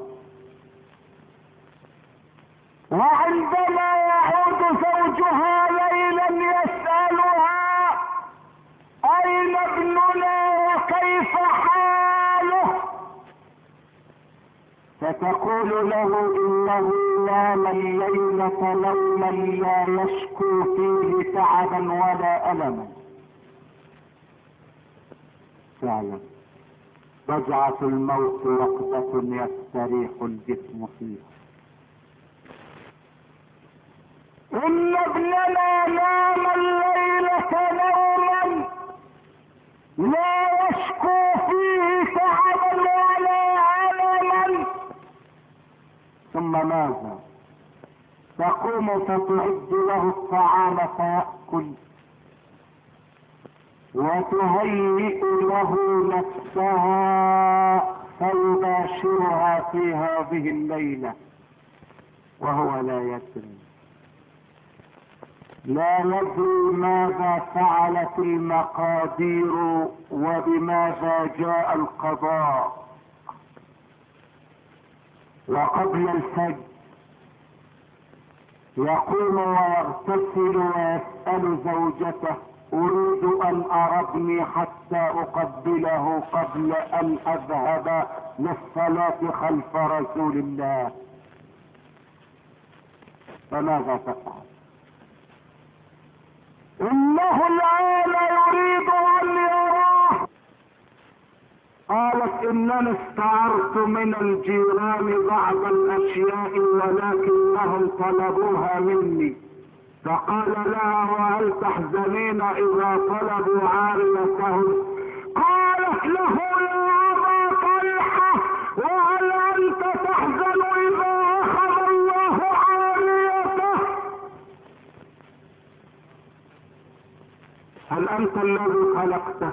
وعندما يعود زوجها ليلا يسألها: اين ابننا وكيف حاله؟ فتقول له: انه الصيام الليلة نوما لا يشكو فيه تعبا ولا ألما. فعلا رجعة الموت وقفة يستريح الجسم فيها. إن ابننا نام الليلة نوما لا يشكو فيه تعبا ولا ألما. ثم ماذا؟ تقوم فتعد له الطعام فيأكل، وتهيئ له نفسها فيباشرها في هذه الليلة وهو لا يدري. لا يدري ماذا فعلت المقادير وبماذا جاء القضاء. وقبل الفجر يقوم ويغتسل ويسأل زوجته: أريد أن أرى حتى أقبله قبل أن أذهب للصلاة خلف رسول الله. فماذا تفعل؟ إنه الآن يريد أن يراه. قالت: إنني استعرت من الجيران بعض الأشياء ولكنهم طلبوها مني. فقال لها: وهل تحزنين إذا طلبوا عاريتهم؟ قالت له: يا أبا طلحة، وهل أنت تحزن إذا أخذ الله عاريته؟ هل أنت الذي خلقته؟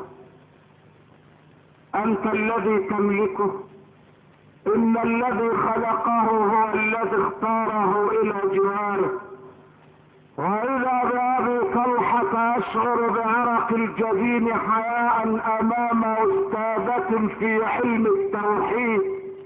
أنت الذي تملكه؟ إن الذي خلقه هو الذي اختاره إلى جواره. وإذا بأبي طلحة أشعر بعرق الجبين حياء أمام أستاذة في علم التوحيد،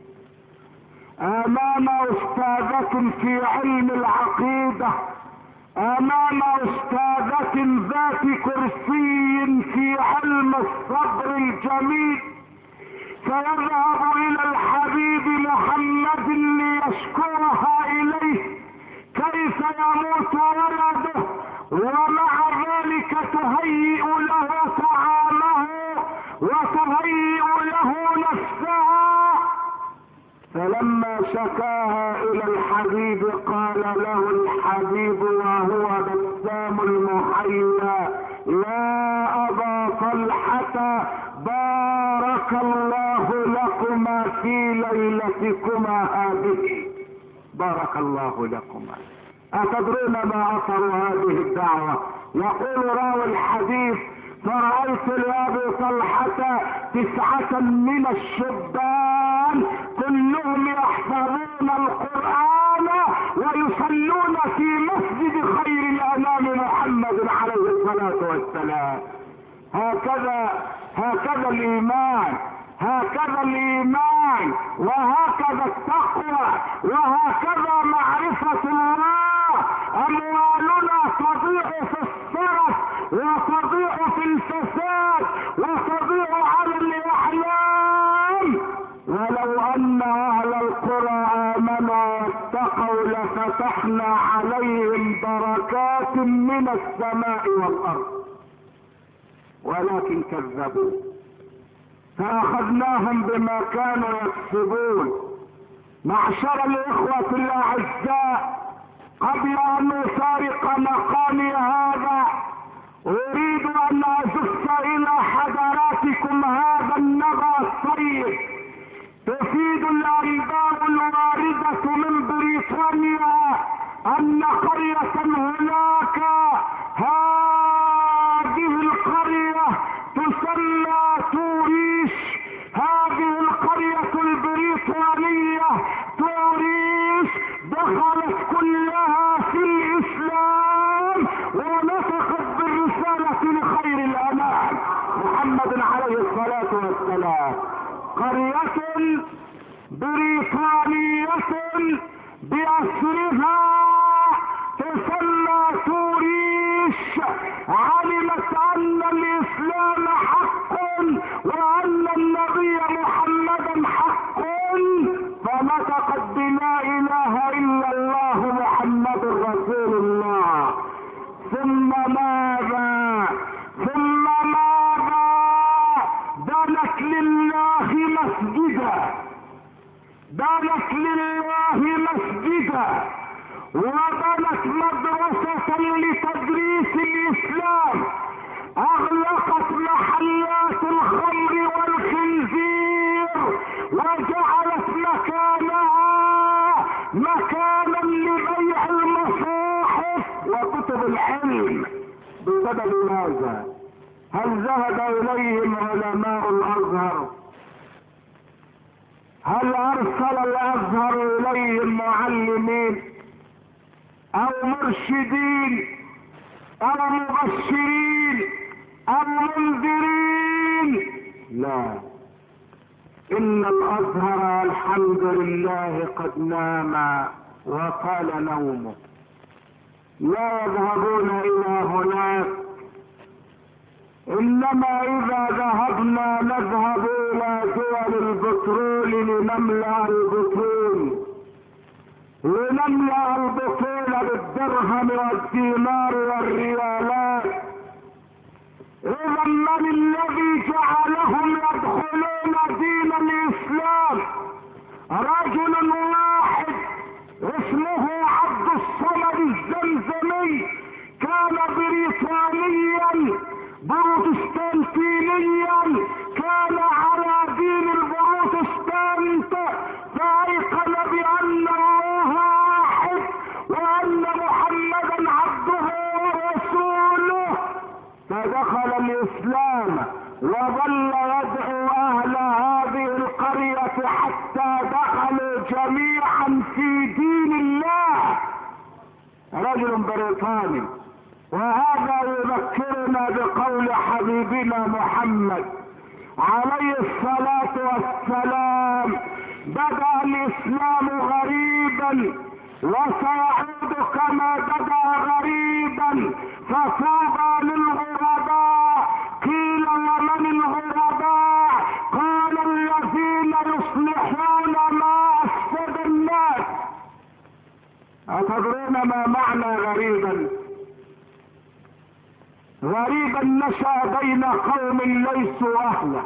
أمام أستاذة في علم العقيدة، أمام أستاذة ذات كرسي في علم الصبر الجميل. فيذهب إلى الحبيب محمد ليشكرها إليه كيف يموت ولده، ومع ذلك تهيئ له طعامه وتهيئ له نفسها. فلما شكاها إلى الحبيب قال له الحبيب وهو بسام المحيا: يا أبا طلحة، بارك الله لكما في ليلتكما هذه. بارك الله لكما. أتدرون ما أثر هذه الدعوة؟ يقول راوي الحديث: فرأيت لأبي طلحة 9 من الشبان كلهم يحفظون القرآن ويصلون في مسجد خير الأنام محمد عليه الصلاة والسلام. هكذا الإيمان، هكذا الإيمان، وهكذا التقوى، وهكذا معرفة الله. أموالنا تضيع في الصرف، وتضيع في الفساد، وتضيع على الإعلام. ولو أن أهل القرى آمنوا واتقوا لفتحنا عليهم بركات من السماء والأرض، ولكن كذبوا فأخذناهم بما كانوا يكسبون. معشر الإخوة الأعزاء، قبل أن أفارق مقامي هذا أريد أن أزف إلى حضراتكم هذا النبأ الطيب. تفيد الأنباء الواردة من بريطانيا أن قرية هناك، هذه القرية تسمى توريش، هذه القرية البريطانية توريش دخلت كلها في الإسلام ونطقت بالرسالة لخير الأنام محمد عليه الصلاة والسلام. قرية بريطانية بأسرها تسمى توريش، علمت أن الإسلام حق وأن النبي محمدا حق، فنطقت بلا إله إلا الله ماذا ثم ماذا؟ بنت لله مسجدا، بنت لله مسجدا، وبنت مدرسة لتدريس الإسلام، أغلقت محلات الخمر والخنزير، وجعلت مكانا لبيع المصاحف وكتب العلم. بسبب ماذا؟ هل ذهب إليهم علماء الأزهر؟ هل أرسل الأزهر إليهم معلمين أو مرشدين أو مبشرين أو منذرين؟ لا، إن الأزهر الحمد لله قد نام وطال نومه، لا يذهبون إلى هناك، إنما إذا ذهبنا نذهب إلى دول البترول لنملأ البطون، لنملأ البطون بالدرهم والدينار والريالات. إذا من الذي جعلهم يدخلون دين الإسلام؟ رجل واحد اسمه عبد الصمد الزمزمي، كان بريطانيا بروتستانتينيا، كان على دين البروتستانت، فأيقن بأن الله واحد وأن محمدا عبده ورسوله، فدخل الإسلام وظل يدعو أهل هذه القرية حتى دخلوا جميعا في دين الله. رجل بريطاني. وهذا يذكرنا بقول حبيبنا محمد عليه الصلاة والسلام: بدأ الإسلام غريبا وسيعود كما بدأ غريبا، فطوبى للغرباء. قيل ومن الغرباء؟ قال الذين يصلحون ما أفسد الناس. أتدرون ما معنى غريبا؟ غريبا نشأ بين قوم ليسوا أهله،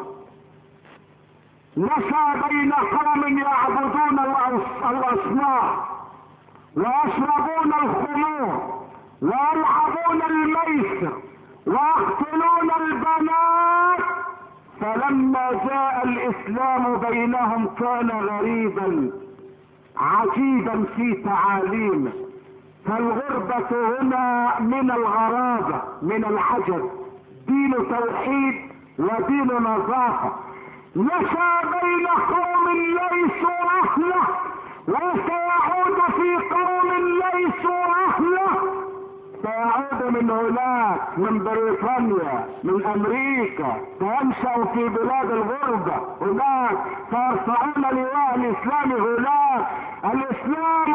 نشأ بين قوم يعبدون الأصنام ويشربون الخمور ويلعبون الميسر ويقتلون البنات، فلما جاء الإسلام بينهم كان غريبا عجيبا في تعاليمه. فالغربة هنا من الغرابة، من العجب، دين توحيد ودين نظافة. نشأ بين قوم ليسوا أهله وسيعود في قوم ليسوا أهله، سيعود من هناك، من بريطانيا، من أمريكا، سينشأ في بلاد الغربة هناك، سيرفعون لواء الإسلام هناك. الإسلام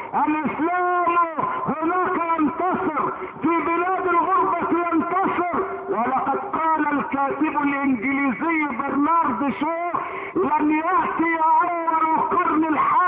هناك ينتصر، في بلاد الغربة ينتصر. ولقد قال الكاتب الإنجليزي برنارد شو: لن يأتي أول القرن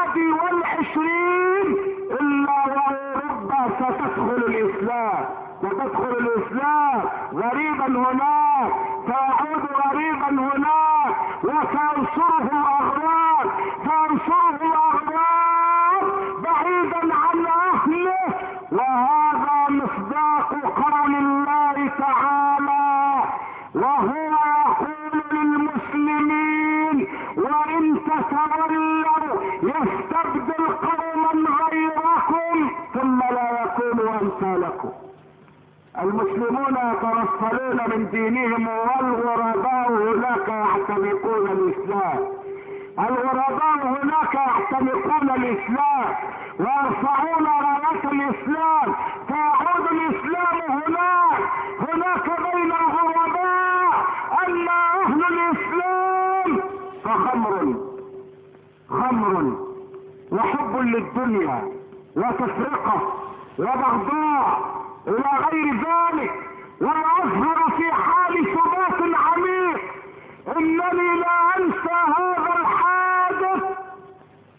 21 إلا وأوروبا ستدخل الإسلام، ستدخل الإسلام غريبا هناك، سيعود غريبا هناك، وسينصره الأغراب، سينصره الأغراب بعيدا عن أهله. وهذا مصداق قول الله تعالى وهو يقول للمسلمين: وإن تتولوا يستبدل قوما غيركم ثم لا يكونوا أمثالكم. المسلمون يتنصلون من دينهم والغرباء هناك يعتنقون الإسلام، الغرباء هناك يعتنقون الإسلام ويرفعون راية الإسلام، فيعود الإسلام هناك بين الغرباء. أما أهل الإسلام فخمر وحب للدنيا وتفرقة وبغضاء إلى غير ذلك، ويظهر في حال ثبات عميق. إنني لا أنسى هذا الحادث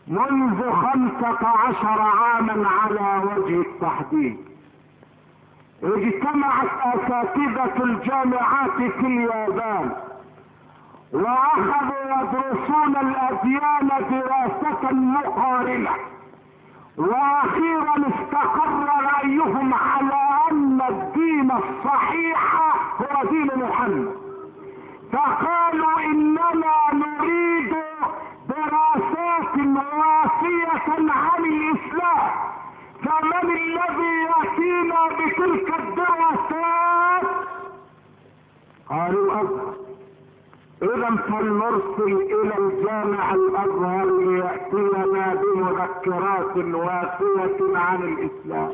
منذ 15 عاما على وجه التحديد. اجتمعت اساتذة الجامعات في اليابان واخذوا يدرسون الاديان دراسة مقارنة، واخيرا استقر رايهم على ان الدين الصحيح هو دين محمد، فقالوا اننا نريد دراسات وافية عن الاسلام، فمن الذي ياتينا بتلك الدراسات؟ قالوا الازهر. اذا فلنرسل الى الجامع الازهر لياتينا بمذكرات وافية عن الاسلام.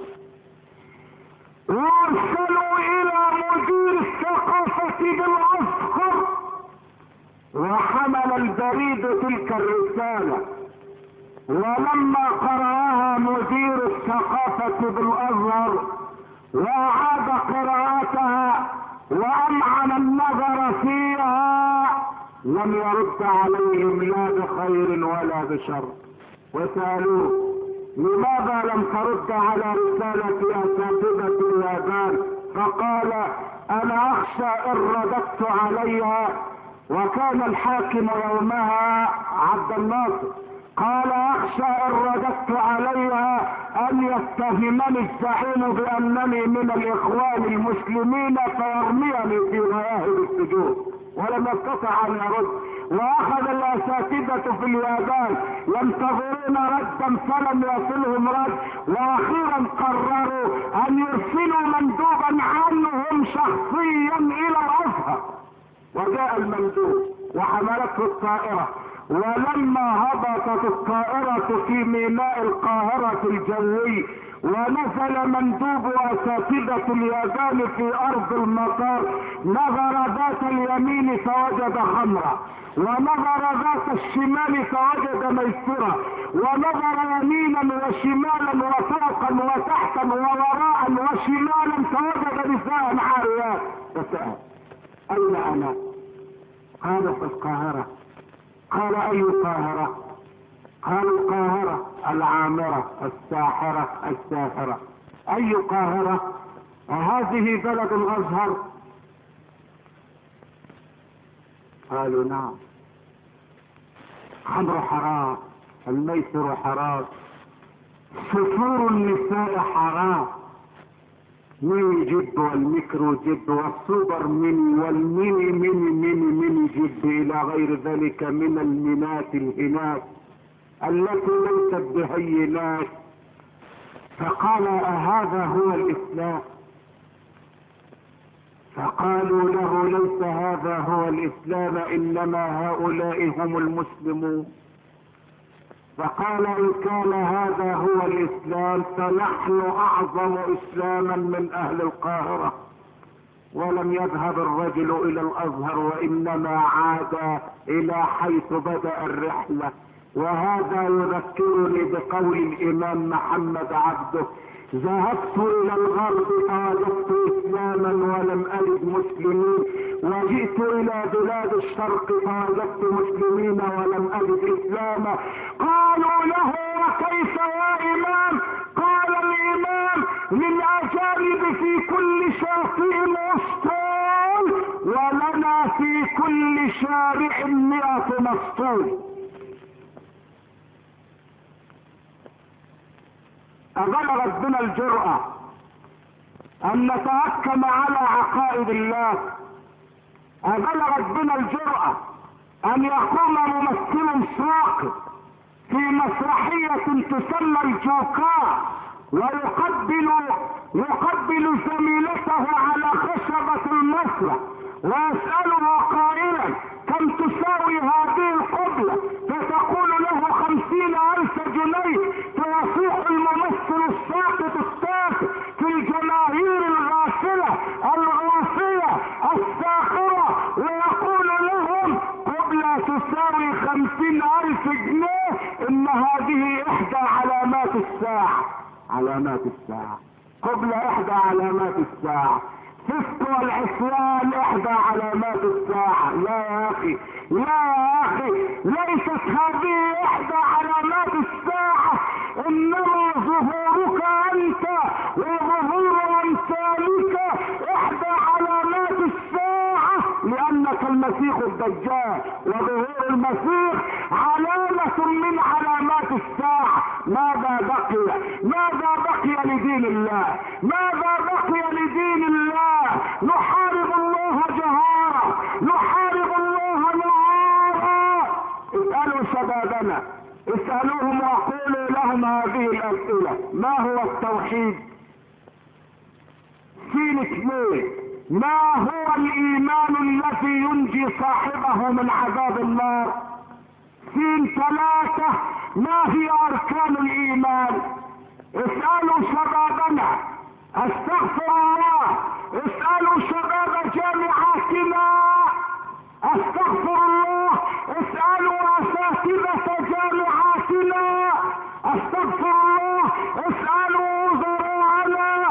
وارسلوا الى مدير الثقافة بالازهر، وحمل البريد تلك الرسالة، ولما قرأها مدير الثقافة بالازهر واعاد قراءتها وامعن النظر فيها لم يرد عليهم لا بخير ولا بشر. وسألوه لماذا لم ترد على رسالة اساتذة اليابان؟ فقال انا اخشى ان رددت عليها، وكان الحاكم يومها عبد الناصر، قال اخشى ان رددت عليها ان يتهمني الزعيم بانني من الاخوان المسلمين فيرميني في غياهب السجون، ولم يستطع ان يرد. واخذ الاساتذة في اليابان ينتظرون ردا فلم يصلهم رد، واخيرا قرروا ان يرسلوا مندوبا عنهم شخصيا الى الازهر. وجاء المندوب وحملته الطائرة، ولما هبطت الطائرة في ميناء القاهرة الجوي ونزل مندوب اساتذة اليابان في ارض المطار، نظر ذات اليمين فوجد خمرة، ونظر ذات الشمال فوجد ميسرة، ونظر يمينا وشمالا وفوقا وتحتا ووراء وشمالا فوجد نساء عاريات. فسأل اين انا؟ قال في القاهرة. قال اي قاهرة؟ قال القاهرة العامرة الساحرة الساحرة. اي قاهرة؟ هذه بلد الازهر؟ قالوا نعم. خمر حرام، الميسر حرام، سفور النساء حرام، ميني جد والميكرو جد والسوبر ميني والميني ميني ميني ميني جد الى غير ذلك من المينات الهنات التي ليست بهينات. فقال أهذا هو الإسلام؟ فقالوا له ليس هذا هو الإسلام، إنما هؤلاء هم المسلمون. فقال إن كان هذا هو الإسلام فنحن أعظم إسلاما من أهل القاهرة. ولم يذهب الرجل إلى الأزهر، وإنما عاد إلى حيث بدأ الرحلة. وهذا يذكرني بقول الإمام محمد عبده: ذهبت إلى الغرب فوجدت إسلاما ولم أجد مسلمين، وجئت إلى بلاد الشرق فوجدت مسلمين ولم أجد إسلاما. قالوا له: وكيف يا إمام؟ قال الإمام: للأجانب في كل شاطئ مسطول، ولنا في كل شارع 100 مسطول. أبلغت بنا الجرأة أن نتحكم على عقائد الله. أبلغت بنا الجرأة أن يقوم ممثل ساقط في مسرحية تسمى الجوكار ويقبل زميلته على خشبة المسرح ويسأله قائلا: كم تساوي هذه القبلة؟ فتقول له 50,000 جنيه. فيصيح الممثل الساقط التافه في الجماهير الغافلة الغافية الساخرة ويقول لهم: قبلة تساوي 50,000 جنيه، إن هذه إحدى علامات الساعة. علامات الساعة قبلة إحدى علامات الساعة. فسق والعصيان إحدى علامات الساعة. لا يا أخي، لا يا أخي، ليست هذه إحدى علامات الساعة، إنما ظهورك أنت وظهور أمثالك الدجال وظهور المسيح علامة من علامات الساعة. ماذا بقي؟ ماذا بقي لدين الله؟ ماذا بقي لدين الله؟ نحارب الله جهارا، نحارب الله نهارا. اسألوا شبابنا، اسألوهم وقولوا لهم هذه الأسئلة: ما هو التوحيد؟ سين 2: ما هو الإيمان الذي ينجي صاحبه من عذاب النار؟ سين 3: ما هي أركان الإيمان؟ اسألوا شبابنا، استغفر الله، اسألوا شباب جامعاتنا، استغفر الله، اسألوا أساتذة جامعاتنا، استغفر الله، اسألوا وزراءنا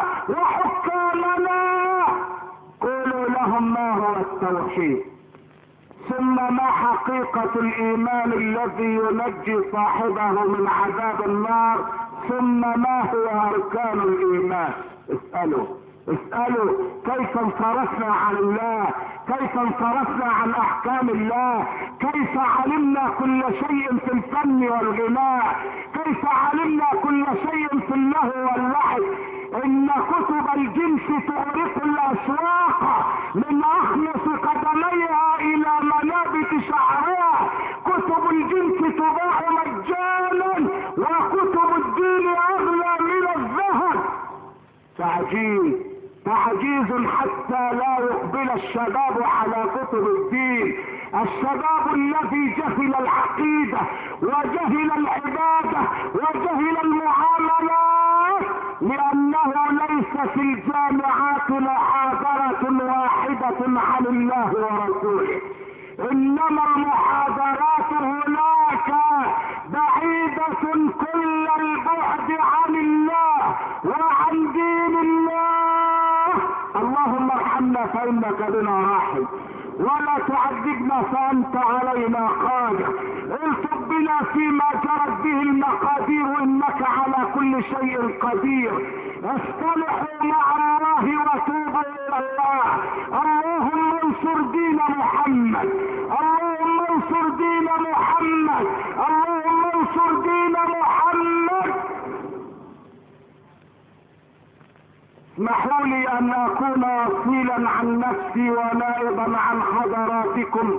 وحكامنا، قولوا لهم ما هو التوحيد. ثم ما حقيقة الإيمان الذي ينجي صاحبه من عذاب النار؟ ثم ما هو أركان الإيمان؟ اسألوا، اسألوا كيف انصرفنا عن الله، كيف انصرفنا عن احكام الله، كيف علمنا كل شيء في الفن والغناء، كيف علمنا كل شيء في اللهو واللعب. ان كتب الجنس تغرق الاسواق من اخمص قدميها الى منابت شعرها. كتب الجنس تباع مجانا وكتب الدين اغلى من الذهب. تعجيز، تعجيز حتى لا يقبل الشباب على كتب الدين. الشباب الذي جهل العقيدة وجهل العبادة وجهل المعاملات، لأنه ليس في الجامعات محاضرة واحدة عن الله ورسوله، إنما المحاضرات هناك بعيدة كل البعد عن الله وعن دين الله. اللهم ارحمنا فإنك بنا راحم، ولا تعذبنا فأنت علينا قادر. الطب بنا فيما جرت به المقادير، إنك على كل شيء قدير. اصطلحوا مع الله وتوبوا إلى الله. اللهم انصر دين محمد، اللهم انصر دين محمد، اللهم انصر دين محمد. اسمحوا لي ان اكون وصيلا عن نفسي ونائبا عن حضراتكم،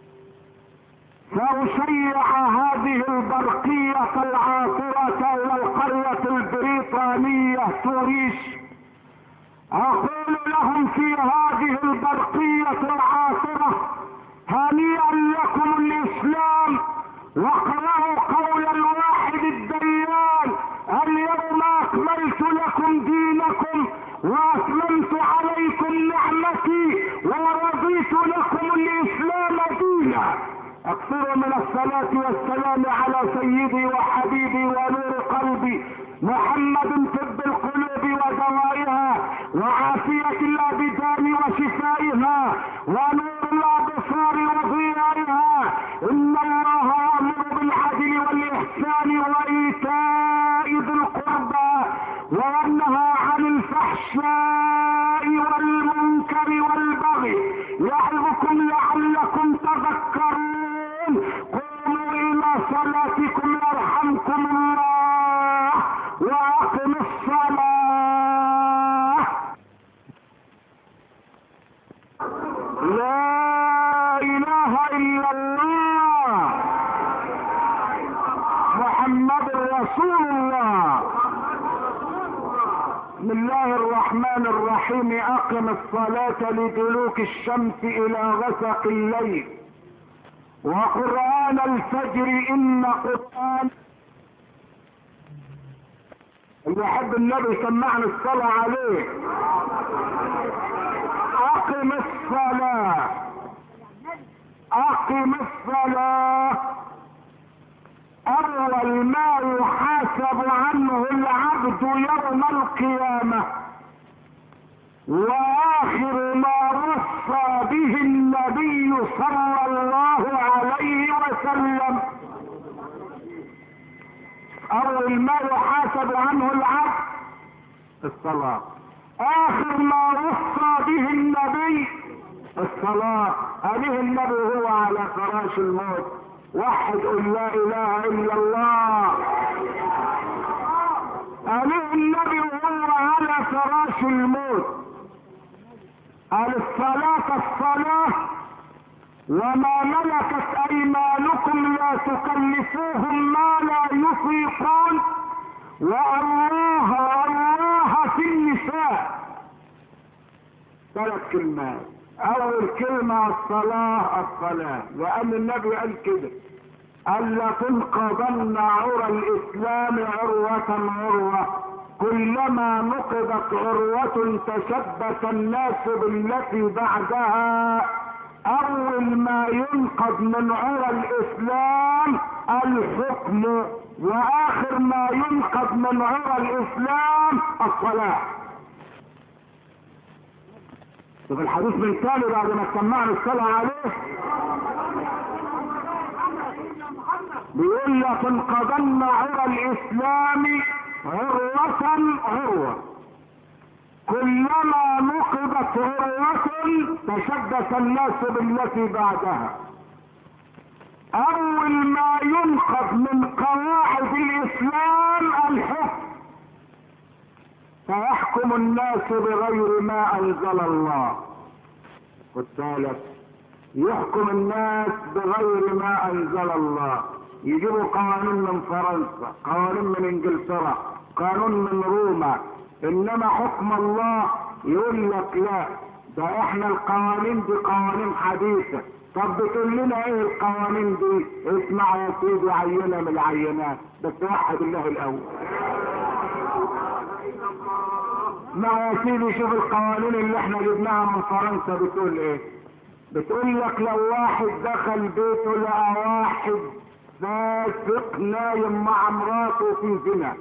فاشيع هذه البرقية العاطرة الى القرية البريطانية توريش. اقول لهم في هذه البرقية العاطرة: هنيئا لكم الاسلام، واقرأوا قول الواحد الديان: اليوم اكملت لكم دينكم واتممت عليكم نعمتي ورضيت لكم الاسلام دينا. اكثروا من الصلاة والسلام على سيدي وحبيبي ونور قلبي محمد، طب القلوب ودوائها وعافية الابدان وشفائها ونور الابصار وضيائها. ان الله يأمر بالعدل والاحسان وايتاء ذي القربى وينهى عن الفحشاء والمنكر والبغي يعظكم لعلكم تذكرون. قوموا الى صلاتكم يرحمكم الله واقم الصلاة. لا اله الا الله محمد رسول الله. بسم الله الرحمن الرحيم. اقم الصلاة لدلوك الشمس الى غسق الليل وقرآن الفجر ان قرآن. اللي يحب النبي سمعني الصلاة عليه. اقم الصلاة، اقم الصلاة. اول ما يحاسب عنه العبد يوم القيامة واخر ما وصى به النبي صلى الله عليه وسلم. اول ما يحاسب عنه العبد الصلاة، اخر ما وصى به النبي الصلاة. عليه النبي وهو على فراش الموت وحد قل لا اله الا الله. عليه النبي وهو على فراش الموت قال الصلاة وما ملكت ايمانكم لا تكلفوهم ما لا يطيقون والله في النساء. 3 كلمات. اول كلمة الصلاة لان النبي قال كده قال لا تنقضن عرى الاسلام عروة كلما نقضت عروة تشبث الناس بالتي بعدها. اول ما ينقض من عرى الاسلام الحكم واخر ما ينقض من عرى الاسلام الصلاة. شوف الحديث من ثاني بعد ما سمعنا الصلاة عليه بيقول لا تنقضن عرى الاسلام عروة كلما نقضت عروة تشبث الناس بالتي بعدها. اول ما ينقض من قواعد الاسلام الحكم فيحكم الناس بغير ما انزل الله. والثالث يحكم الناس بغير ما انزل الله. يجيبوا قوانين من فرنسا، قوانين من انجلترا، قانون من روما، انما حكم الله يقول لك لا ده احنا القوانين دي قوانين حديثة. طب بتقول لنا ايه القوانين دي؟ اسمع يا سيدي عينة من العينات بس توحد الله الاول. اسمع يا سيدي شوف القوانين اللي احنا جبناها من فرنسا بتقول ايه. بتقول لك لو واحد دخل بيته لقى واحد فاسق نايم مع مراته في زنا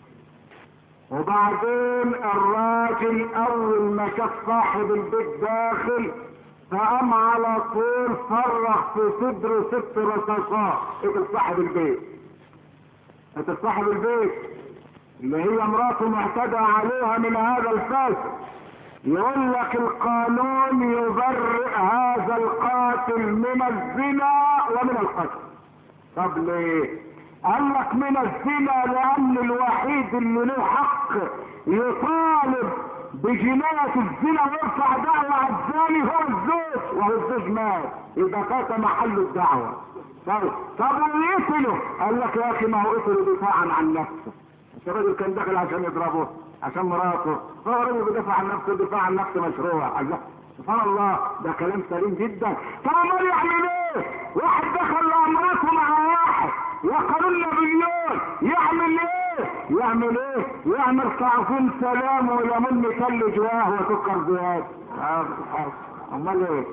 وبعدين الراجل اول ما شاف صاحب البيت داخل فقام على طول فرغ في صدره 6 رصاصات. قتل صاحب البيت. قتل صاحب البيت اللي هي مراته معتدى عليها من هذا الفاسق. يقول لك القانون يبرئ هذا القاتل من الزنا ومن القتل. طب ليه؟ قال لك من الزنا لان الوحيد اللي له حق يطالب بجناية الزنا ويرفع دعوة على الزاني هو الزوج، وهو الزوج مات يبقى فات محل الدعوة. طب ويقتله؟ قال لك يا اخي ما هو قتله دفاعا عن نفسه. الراجل كان داخل عشان يضربه عشان مراته، هو راجل بيدافع عن نفسه، دفاع عن نفسه مشروع. سبحان الله ده كلام سليم جدا. طب امال يعمل ايه؟ واحد دخل لمراته مع واحد وقالوا له مليون يعمل ايه؟ يعمل صعفون سلام وليمون مثلج وقهوه سكر زياده. امال ايه؟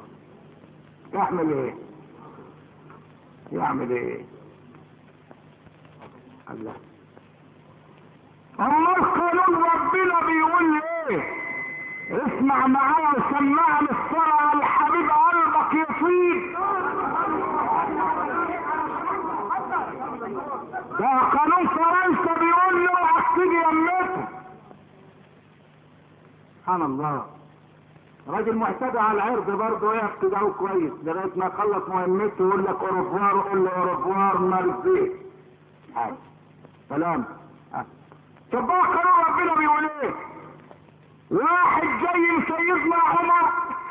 يعمل ايه؟ الله. امال قانون ربنا بيقول ايه؟ اسمع معايا وسمعني الصلاة على الحبيب قلبك يطيب. ده قانون فرنسا بيقول له عكسيني يمته. سبحان الله. راجل معتدى على العرض برضه يقف تدعوه كويس لغايه ما يخلص مهمته ويقول لك اوروبوار، قول له اوروبوار مارزي. سلام. طب بقى قانون ربنا بيقول ايه؟ واحد جاي لسيدنا عمر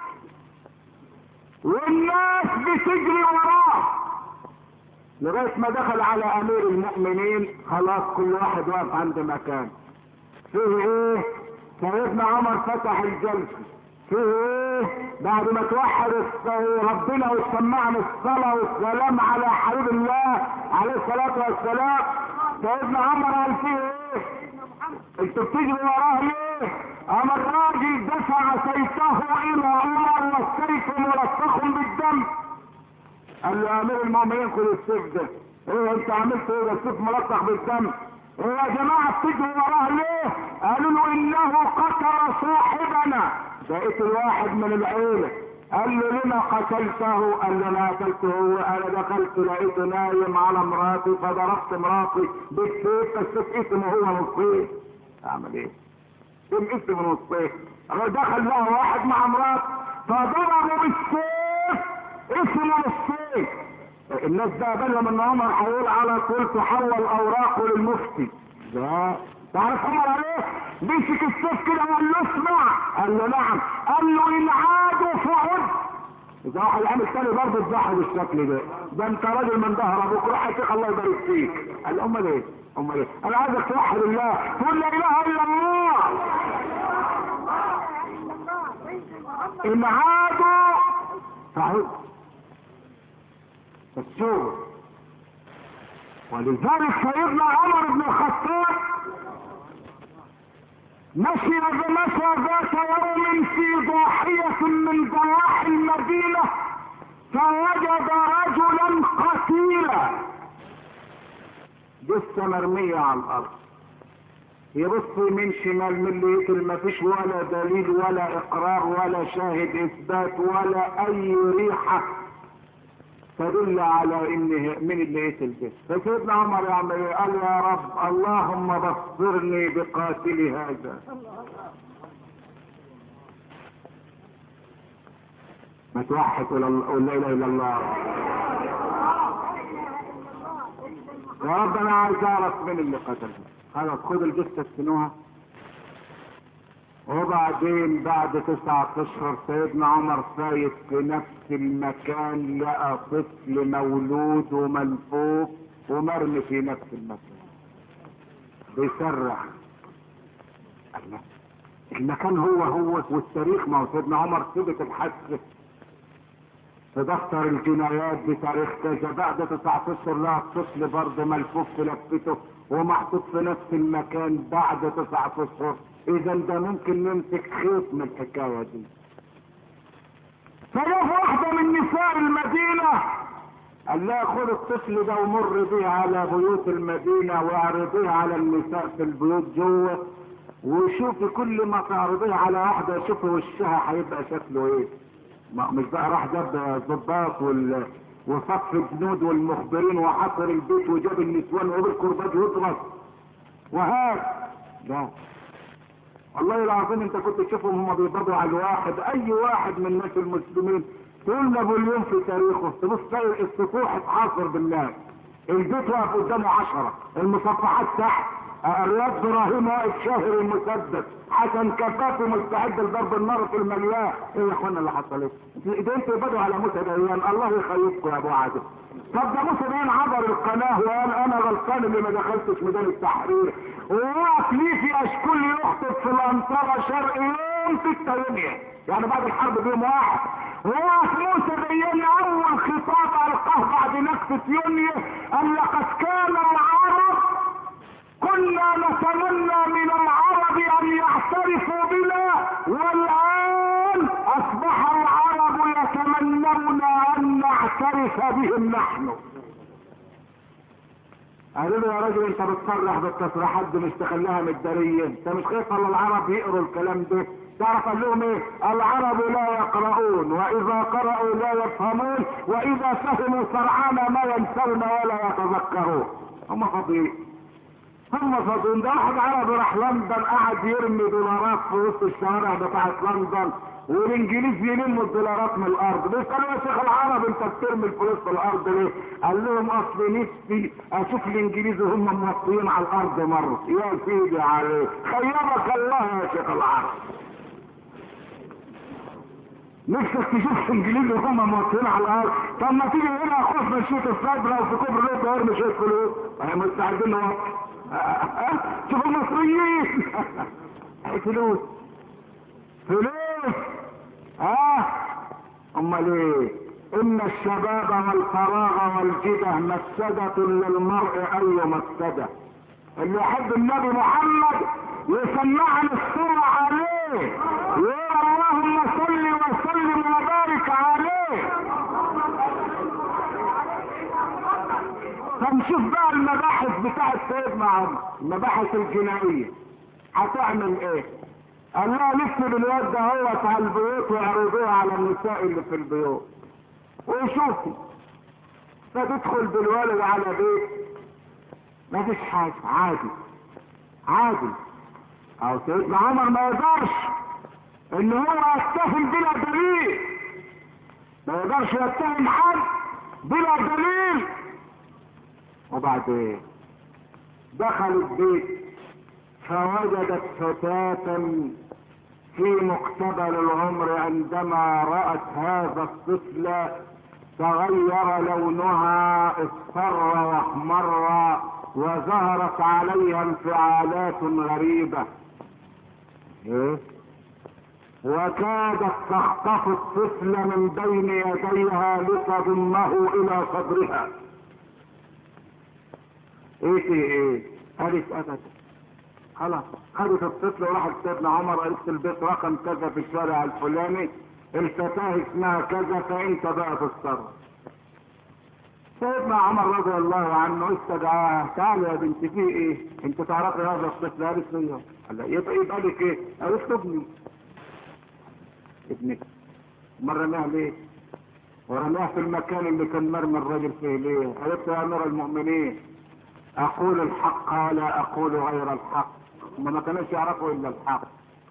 والناس بتجري وراه لغايه ما دخل على امير المؤمنين. خلاص كل واحد واقف عند مكان. فيه ايه؟ سيدنا عمر فتح الجلسه. فيه ايه؟ بعد ما توحد ربنا وسمعنا الصلاه والسلام على حبيب الله عليه الصلاه والسلام، سيدنا عمر قال فيه ايه؟ انتوا بتجري وراه ليه؟ اما الراجل دفع سيفه الى عمر والسيف ملطخ بالدم. قال له امير المؤمنين خد السيف ده. ايه انت عملت ايه؟ ده السيف ملطخ بالدم. ايه يا جماعه بتجري وراه ليه؟ قالوا له انه قتل صاحبنا. ده قتل واحد من العيله. قال له لما قتلته؟ قال له انا قتلته انا دخلت لقيته نايم على مراتي فضربت مراتي بالسيف فالسيف اسمه هو نصيب. اعمل ايه؟ اسم من نصيب. دخل له واحد مع مراته فضربه بالسيف اسمه نصين. الناس ده بالهم ان عمر هيقول على طول تحول اوراقه للمفتي. ده تعرف عمر عليه؟ مسك السيف كده وقال له اسمع. قال له نعم. قال له ان عادوا فعد. اذا واحد عامل تاني برضه تضحي بالشكل ده. ده انت راجل من ظهر ابوك، روح يا شيخ الله يبارك فيك. قال له امال ايه؟ امال ايه؟ انا عايزك توحد الله، تقول لا اله الا الله. ان عادوا فعد. السور. ولذلك سيدنا عمر بن الخطاب مشى ذات يوم في ضاحية من ضواحي المدينة فوجد رجلا قتيلا، جثة مرمية على الارض. يبص يمين شمال من اللي يقتل، مفيش ولا دليل ولا اقرار ولا شاهد اثبات ولا اي ريحة تدل على ان من اللي قتل ده. فسيدنا عمر يعمل ايه؟ قال يا رب اللهم بصرني بقاتل هذا. ما توحد ولا لا اله الا الله. يا رب انا عايز اعرف من اللي قتله. خلاص خد الجثه اسكنوها. وبعدين بعد 9 اشهر سيدنا عمر فايت في نفس المكان، لقى طفل مولود وملفوف ومرمي في نفس المكان بيصرخ. الله، المكان هو والتاريخ. ما هو سيدنا عمر ثبت الحادثه في دفتر الجنايات بتاريخ كذا. بعد 9 اشهر لقى الطفل برضه ملفوف في لفته ومحطوط في نفس المكان بعد 9 اشهر. اذا ده ممكن نمسك خيط من الحكايه دي. فجاء واحده من نساء المدينه قال لها خد الطفل ده ومر بيه على بيوت المدينه واعرضيه على النساء في البيوت جوه، وشوفي كل ما تعرضيه على واحده شوفي وشها هيبقى شكله ايه. مش بقى راح جاب الضباط وصف الجنود والمخبرين وحصر البيت وجاب النسوان وبالكرباج يضرب وهذا. لا والله العظيم انت كنت تشوفهم هم بيقبضوا على الواحد، اي واحد من الناس المسلمين تقول نابليون في تاريخه تبص تلاقي السطوح اتحاصر بالناس، البيت واقف قدامه 10، المصفحات تحت، رياض ابراهيم واقف شاهر المسدس، حسن كفافي مستعد لضرب النار في المليان. ايه يا اخوانا اللي حصل ايه؟ ده انتوا بدوا على موسى ديان، الله يخيبكم يا ابو عادل. طب ده موسى ديان عبر القناه وقال انا غلطان اللي ما دخلتش ميدان التحرير، ووقف ليه في اشكال يخطب في الانطره شرق يوم 6 يونيو، يعني بعد الحرب بيوم واحد. وقف موسى ديان اول خطاب القاه بعد نكسه يونيو قال لقد كان العرب كنا نتمنى من العرب ان يعترفوا بنا، والان اصبح العرب يتمنون ان نعترف بهم نحن. قالوا له يا راجل انت بتصرح بالتصريحات دي مش تخليها مداريه، انت مش خايف على العرب يقروا الكلام ده؟ تعرف قال لهم ايه؟ العرب لا يقرؤون، واذا قرأوا لا يفهمون، واذا فهموا سرعان ما ينسون ولا يتذكرون. هم فاضيين، هم فاضيين. ده واحد عربي راح لندن قعد يرمي دولارات في وسط الشوارع بتاعت لندن، والانجليز يلموا الدولارات من الارض. بيسالوا يا شيخ العرب انت بترمي الفلوس في الارض ليه؟ قال لهم اصل نفسي اشوف الانجليز وهم موطيين على الارض مره. يا سيدي عليك، خيبك الله يا شيخ العرب. نفسك تشوف الانجليز وهم موطيين على الارض؟ طب ما تيجي هنا يا اخوك من شوط الصدره وفي كوبري لوط وارمي شويه فلوس، احنا مستعدين نوطي. شوف المصريين فلوس امال ايه؟ ان الشباب والفراغ والجده مفسدة للمرء اي مفسدة. اللي يحب النبي محمد يسمعنا الصورة عليه، يقول اللهم صل وسلم وبارك عليه. فنشوف بقى المباحث بتاعت سيدنا عمر، المباحث الجنائية هتعمل ايه؟ قال لها لف بالواد ده هو على البيوت ويعرضوها على النساء اللي في البيوت وشوفي. فتدخل بالولد على بيت مفيش حاجة، عادي. او سيدنا عمر ما يقدرش ان هو يتهم بلا دليل، ما يقدرش يتهم حد بلا دليل. وبعدين دخل البيت فوجدت فتاة في مقتبل العمر. عندما رأت هذا الطفل تغير لونها، اصفر واحمر، وظهرت عليها انفعالات غريبة. وكادت تخطف الطفل من بين يديها لتضمه الى صدرها. ايه قالت ابدا. خلاص خدت الطفل وراحت سيدنا عمر، قالت البيت رقم كذا في الشارع الفلاني، الفتاة اسمها كذا، فانت بقى تتصرف. سيدنا عمر رضي الله عنه استدعاها، تعالي يا بنتي في ايه؟ انت تعرفي هذا الطفل؟ قالت له قال لها يبقى لك ايه؟ قالت له ابنك. ما رماها ليه؟ ورماها في المكان اللي كان مرمي الراجل فيه ليه؟ قالت له يا امير المؤمنين اقول الحق ولا اقول غير الحق. ما كانوش يعرفوا الا الحق.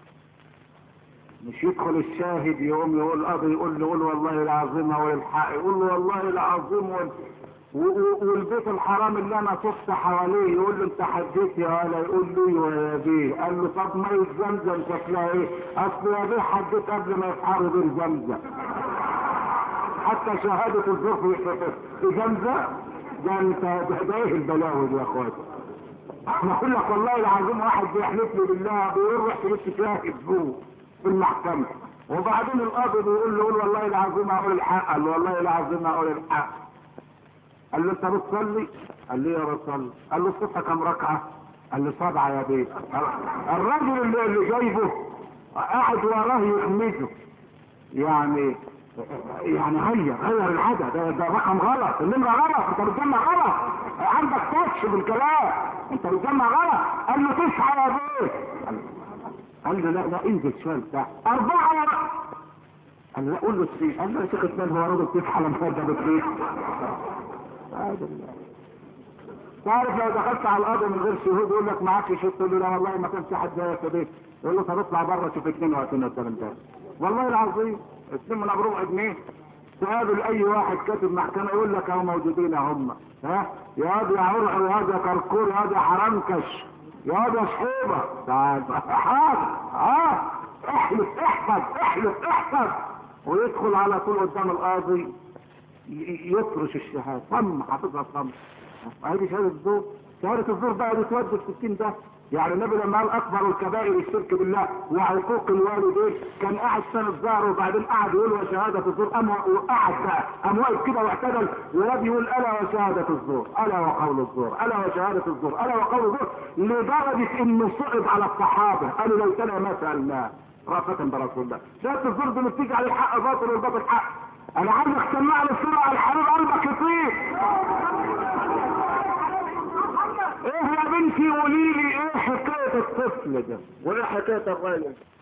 مش يدخل الشاهد يقوم يقول القاضي يقول له قول والله العظيم هو الحق، يقول له والله العظيم والبيت الحرام اللي انا طفت حواليه يقول له انت حديت يا ولا، يقول له يا بيه. قال له طب ميه زمزم شكلها ايه؟ اصل يا بيه حديت قبل ما يفحروا بير زمزم. حتى شهاده الزور في زمزم. ده انت ده ايه البلاوي دي يا اخواتي؟ انا اقول لك والله العظيم واحد بيحلف لي بالله بيروح تلف شاهد فوق في المحكمه، وبعدين القاضي بيقول له قول والله العظيم اقول الحق. قال له والله العظيم اقول الحق. قال له انت بتصلي؟ قال له يا بصلي. قال له الصبح كم ركعه؟ قال له 7 يا بيه. الراجل اللي جايبه قاعد وراه يحمده، يعني غير العدد. ده رقم غلط، النمره غلط، انت بتجمع غلط، عندك تاتش بالكلام، انت بتجمع غلط. قال له 9 يا بيه. قال له لا انزل شويه بتاع 4 يا بيه. قال له لا قول له 2. قال له يا شيخ 2 هو راجل كيف حلم فاده بكيف؟ تعرف لو دخلت على القاضي من غير شهود يقول لك معاك شهود، تقول له لا والله ما كانش حد جاي في بيت، يقول له طب اطلع بره شوف 2 وقتين قدام ده. والله العظيم 2 من بربع جنيه. تقابل اي واحد كاتب محكمه يقول لك اهو موجودين هم، ها يا واد يا عرع يا واد يا كركور يا واد يا حرنكش يا واد يا شحوبه. تعال احلف احفظ ويدخل على طول قدام القاضي يطرش الشهاده صم، حافظها صم. هذه شهاده الزور. شهاده الزور بقى بتودي في 60 ده. يعني النبي لما قال اكبر الكبائر الشرك بالله وعقوق الوالدين كان قاعد سنه ظهره، وبعدين قعد يقول وشهاده الزور، وقعد بقى قام واقف كده واعتدل وقعد يقول الا وشهاده الزور، الا وقول الزور، الا وشهاده الزور، الا وقول الزور، لدرجه انه صعد على الصحابه قالوا ليتنا ما سالناه رافة برسول الله. شهاده الزور دي بتيجي على الحق باطل والباطل حق. انا عايزك تسمع لي الصوره على الحبيب قلبك يطير. ايه يا بنتي قولي لي ايه حكايه الطفل ده وايه حكايه الراجل؟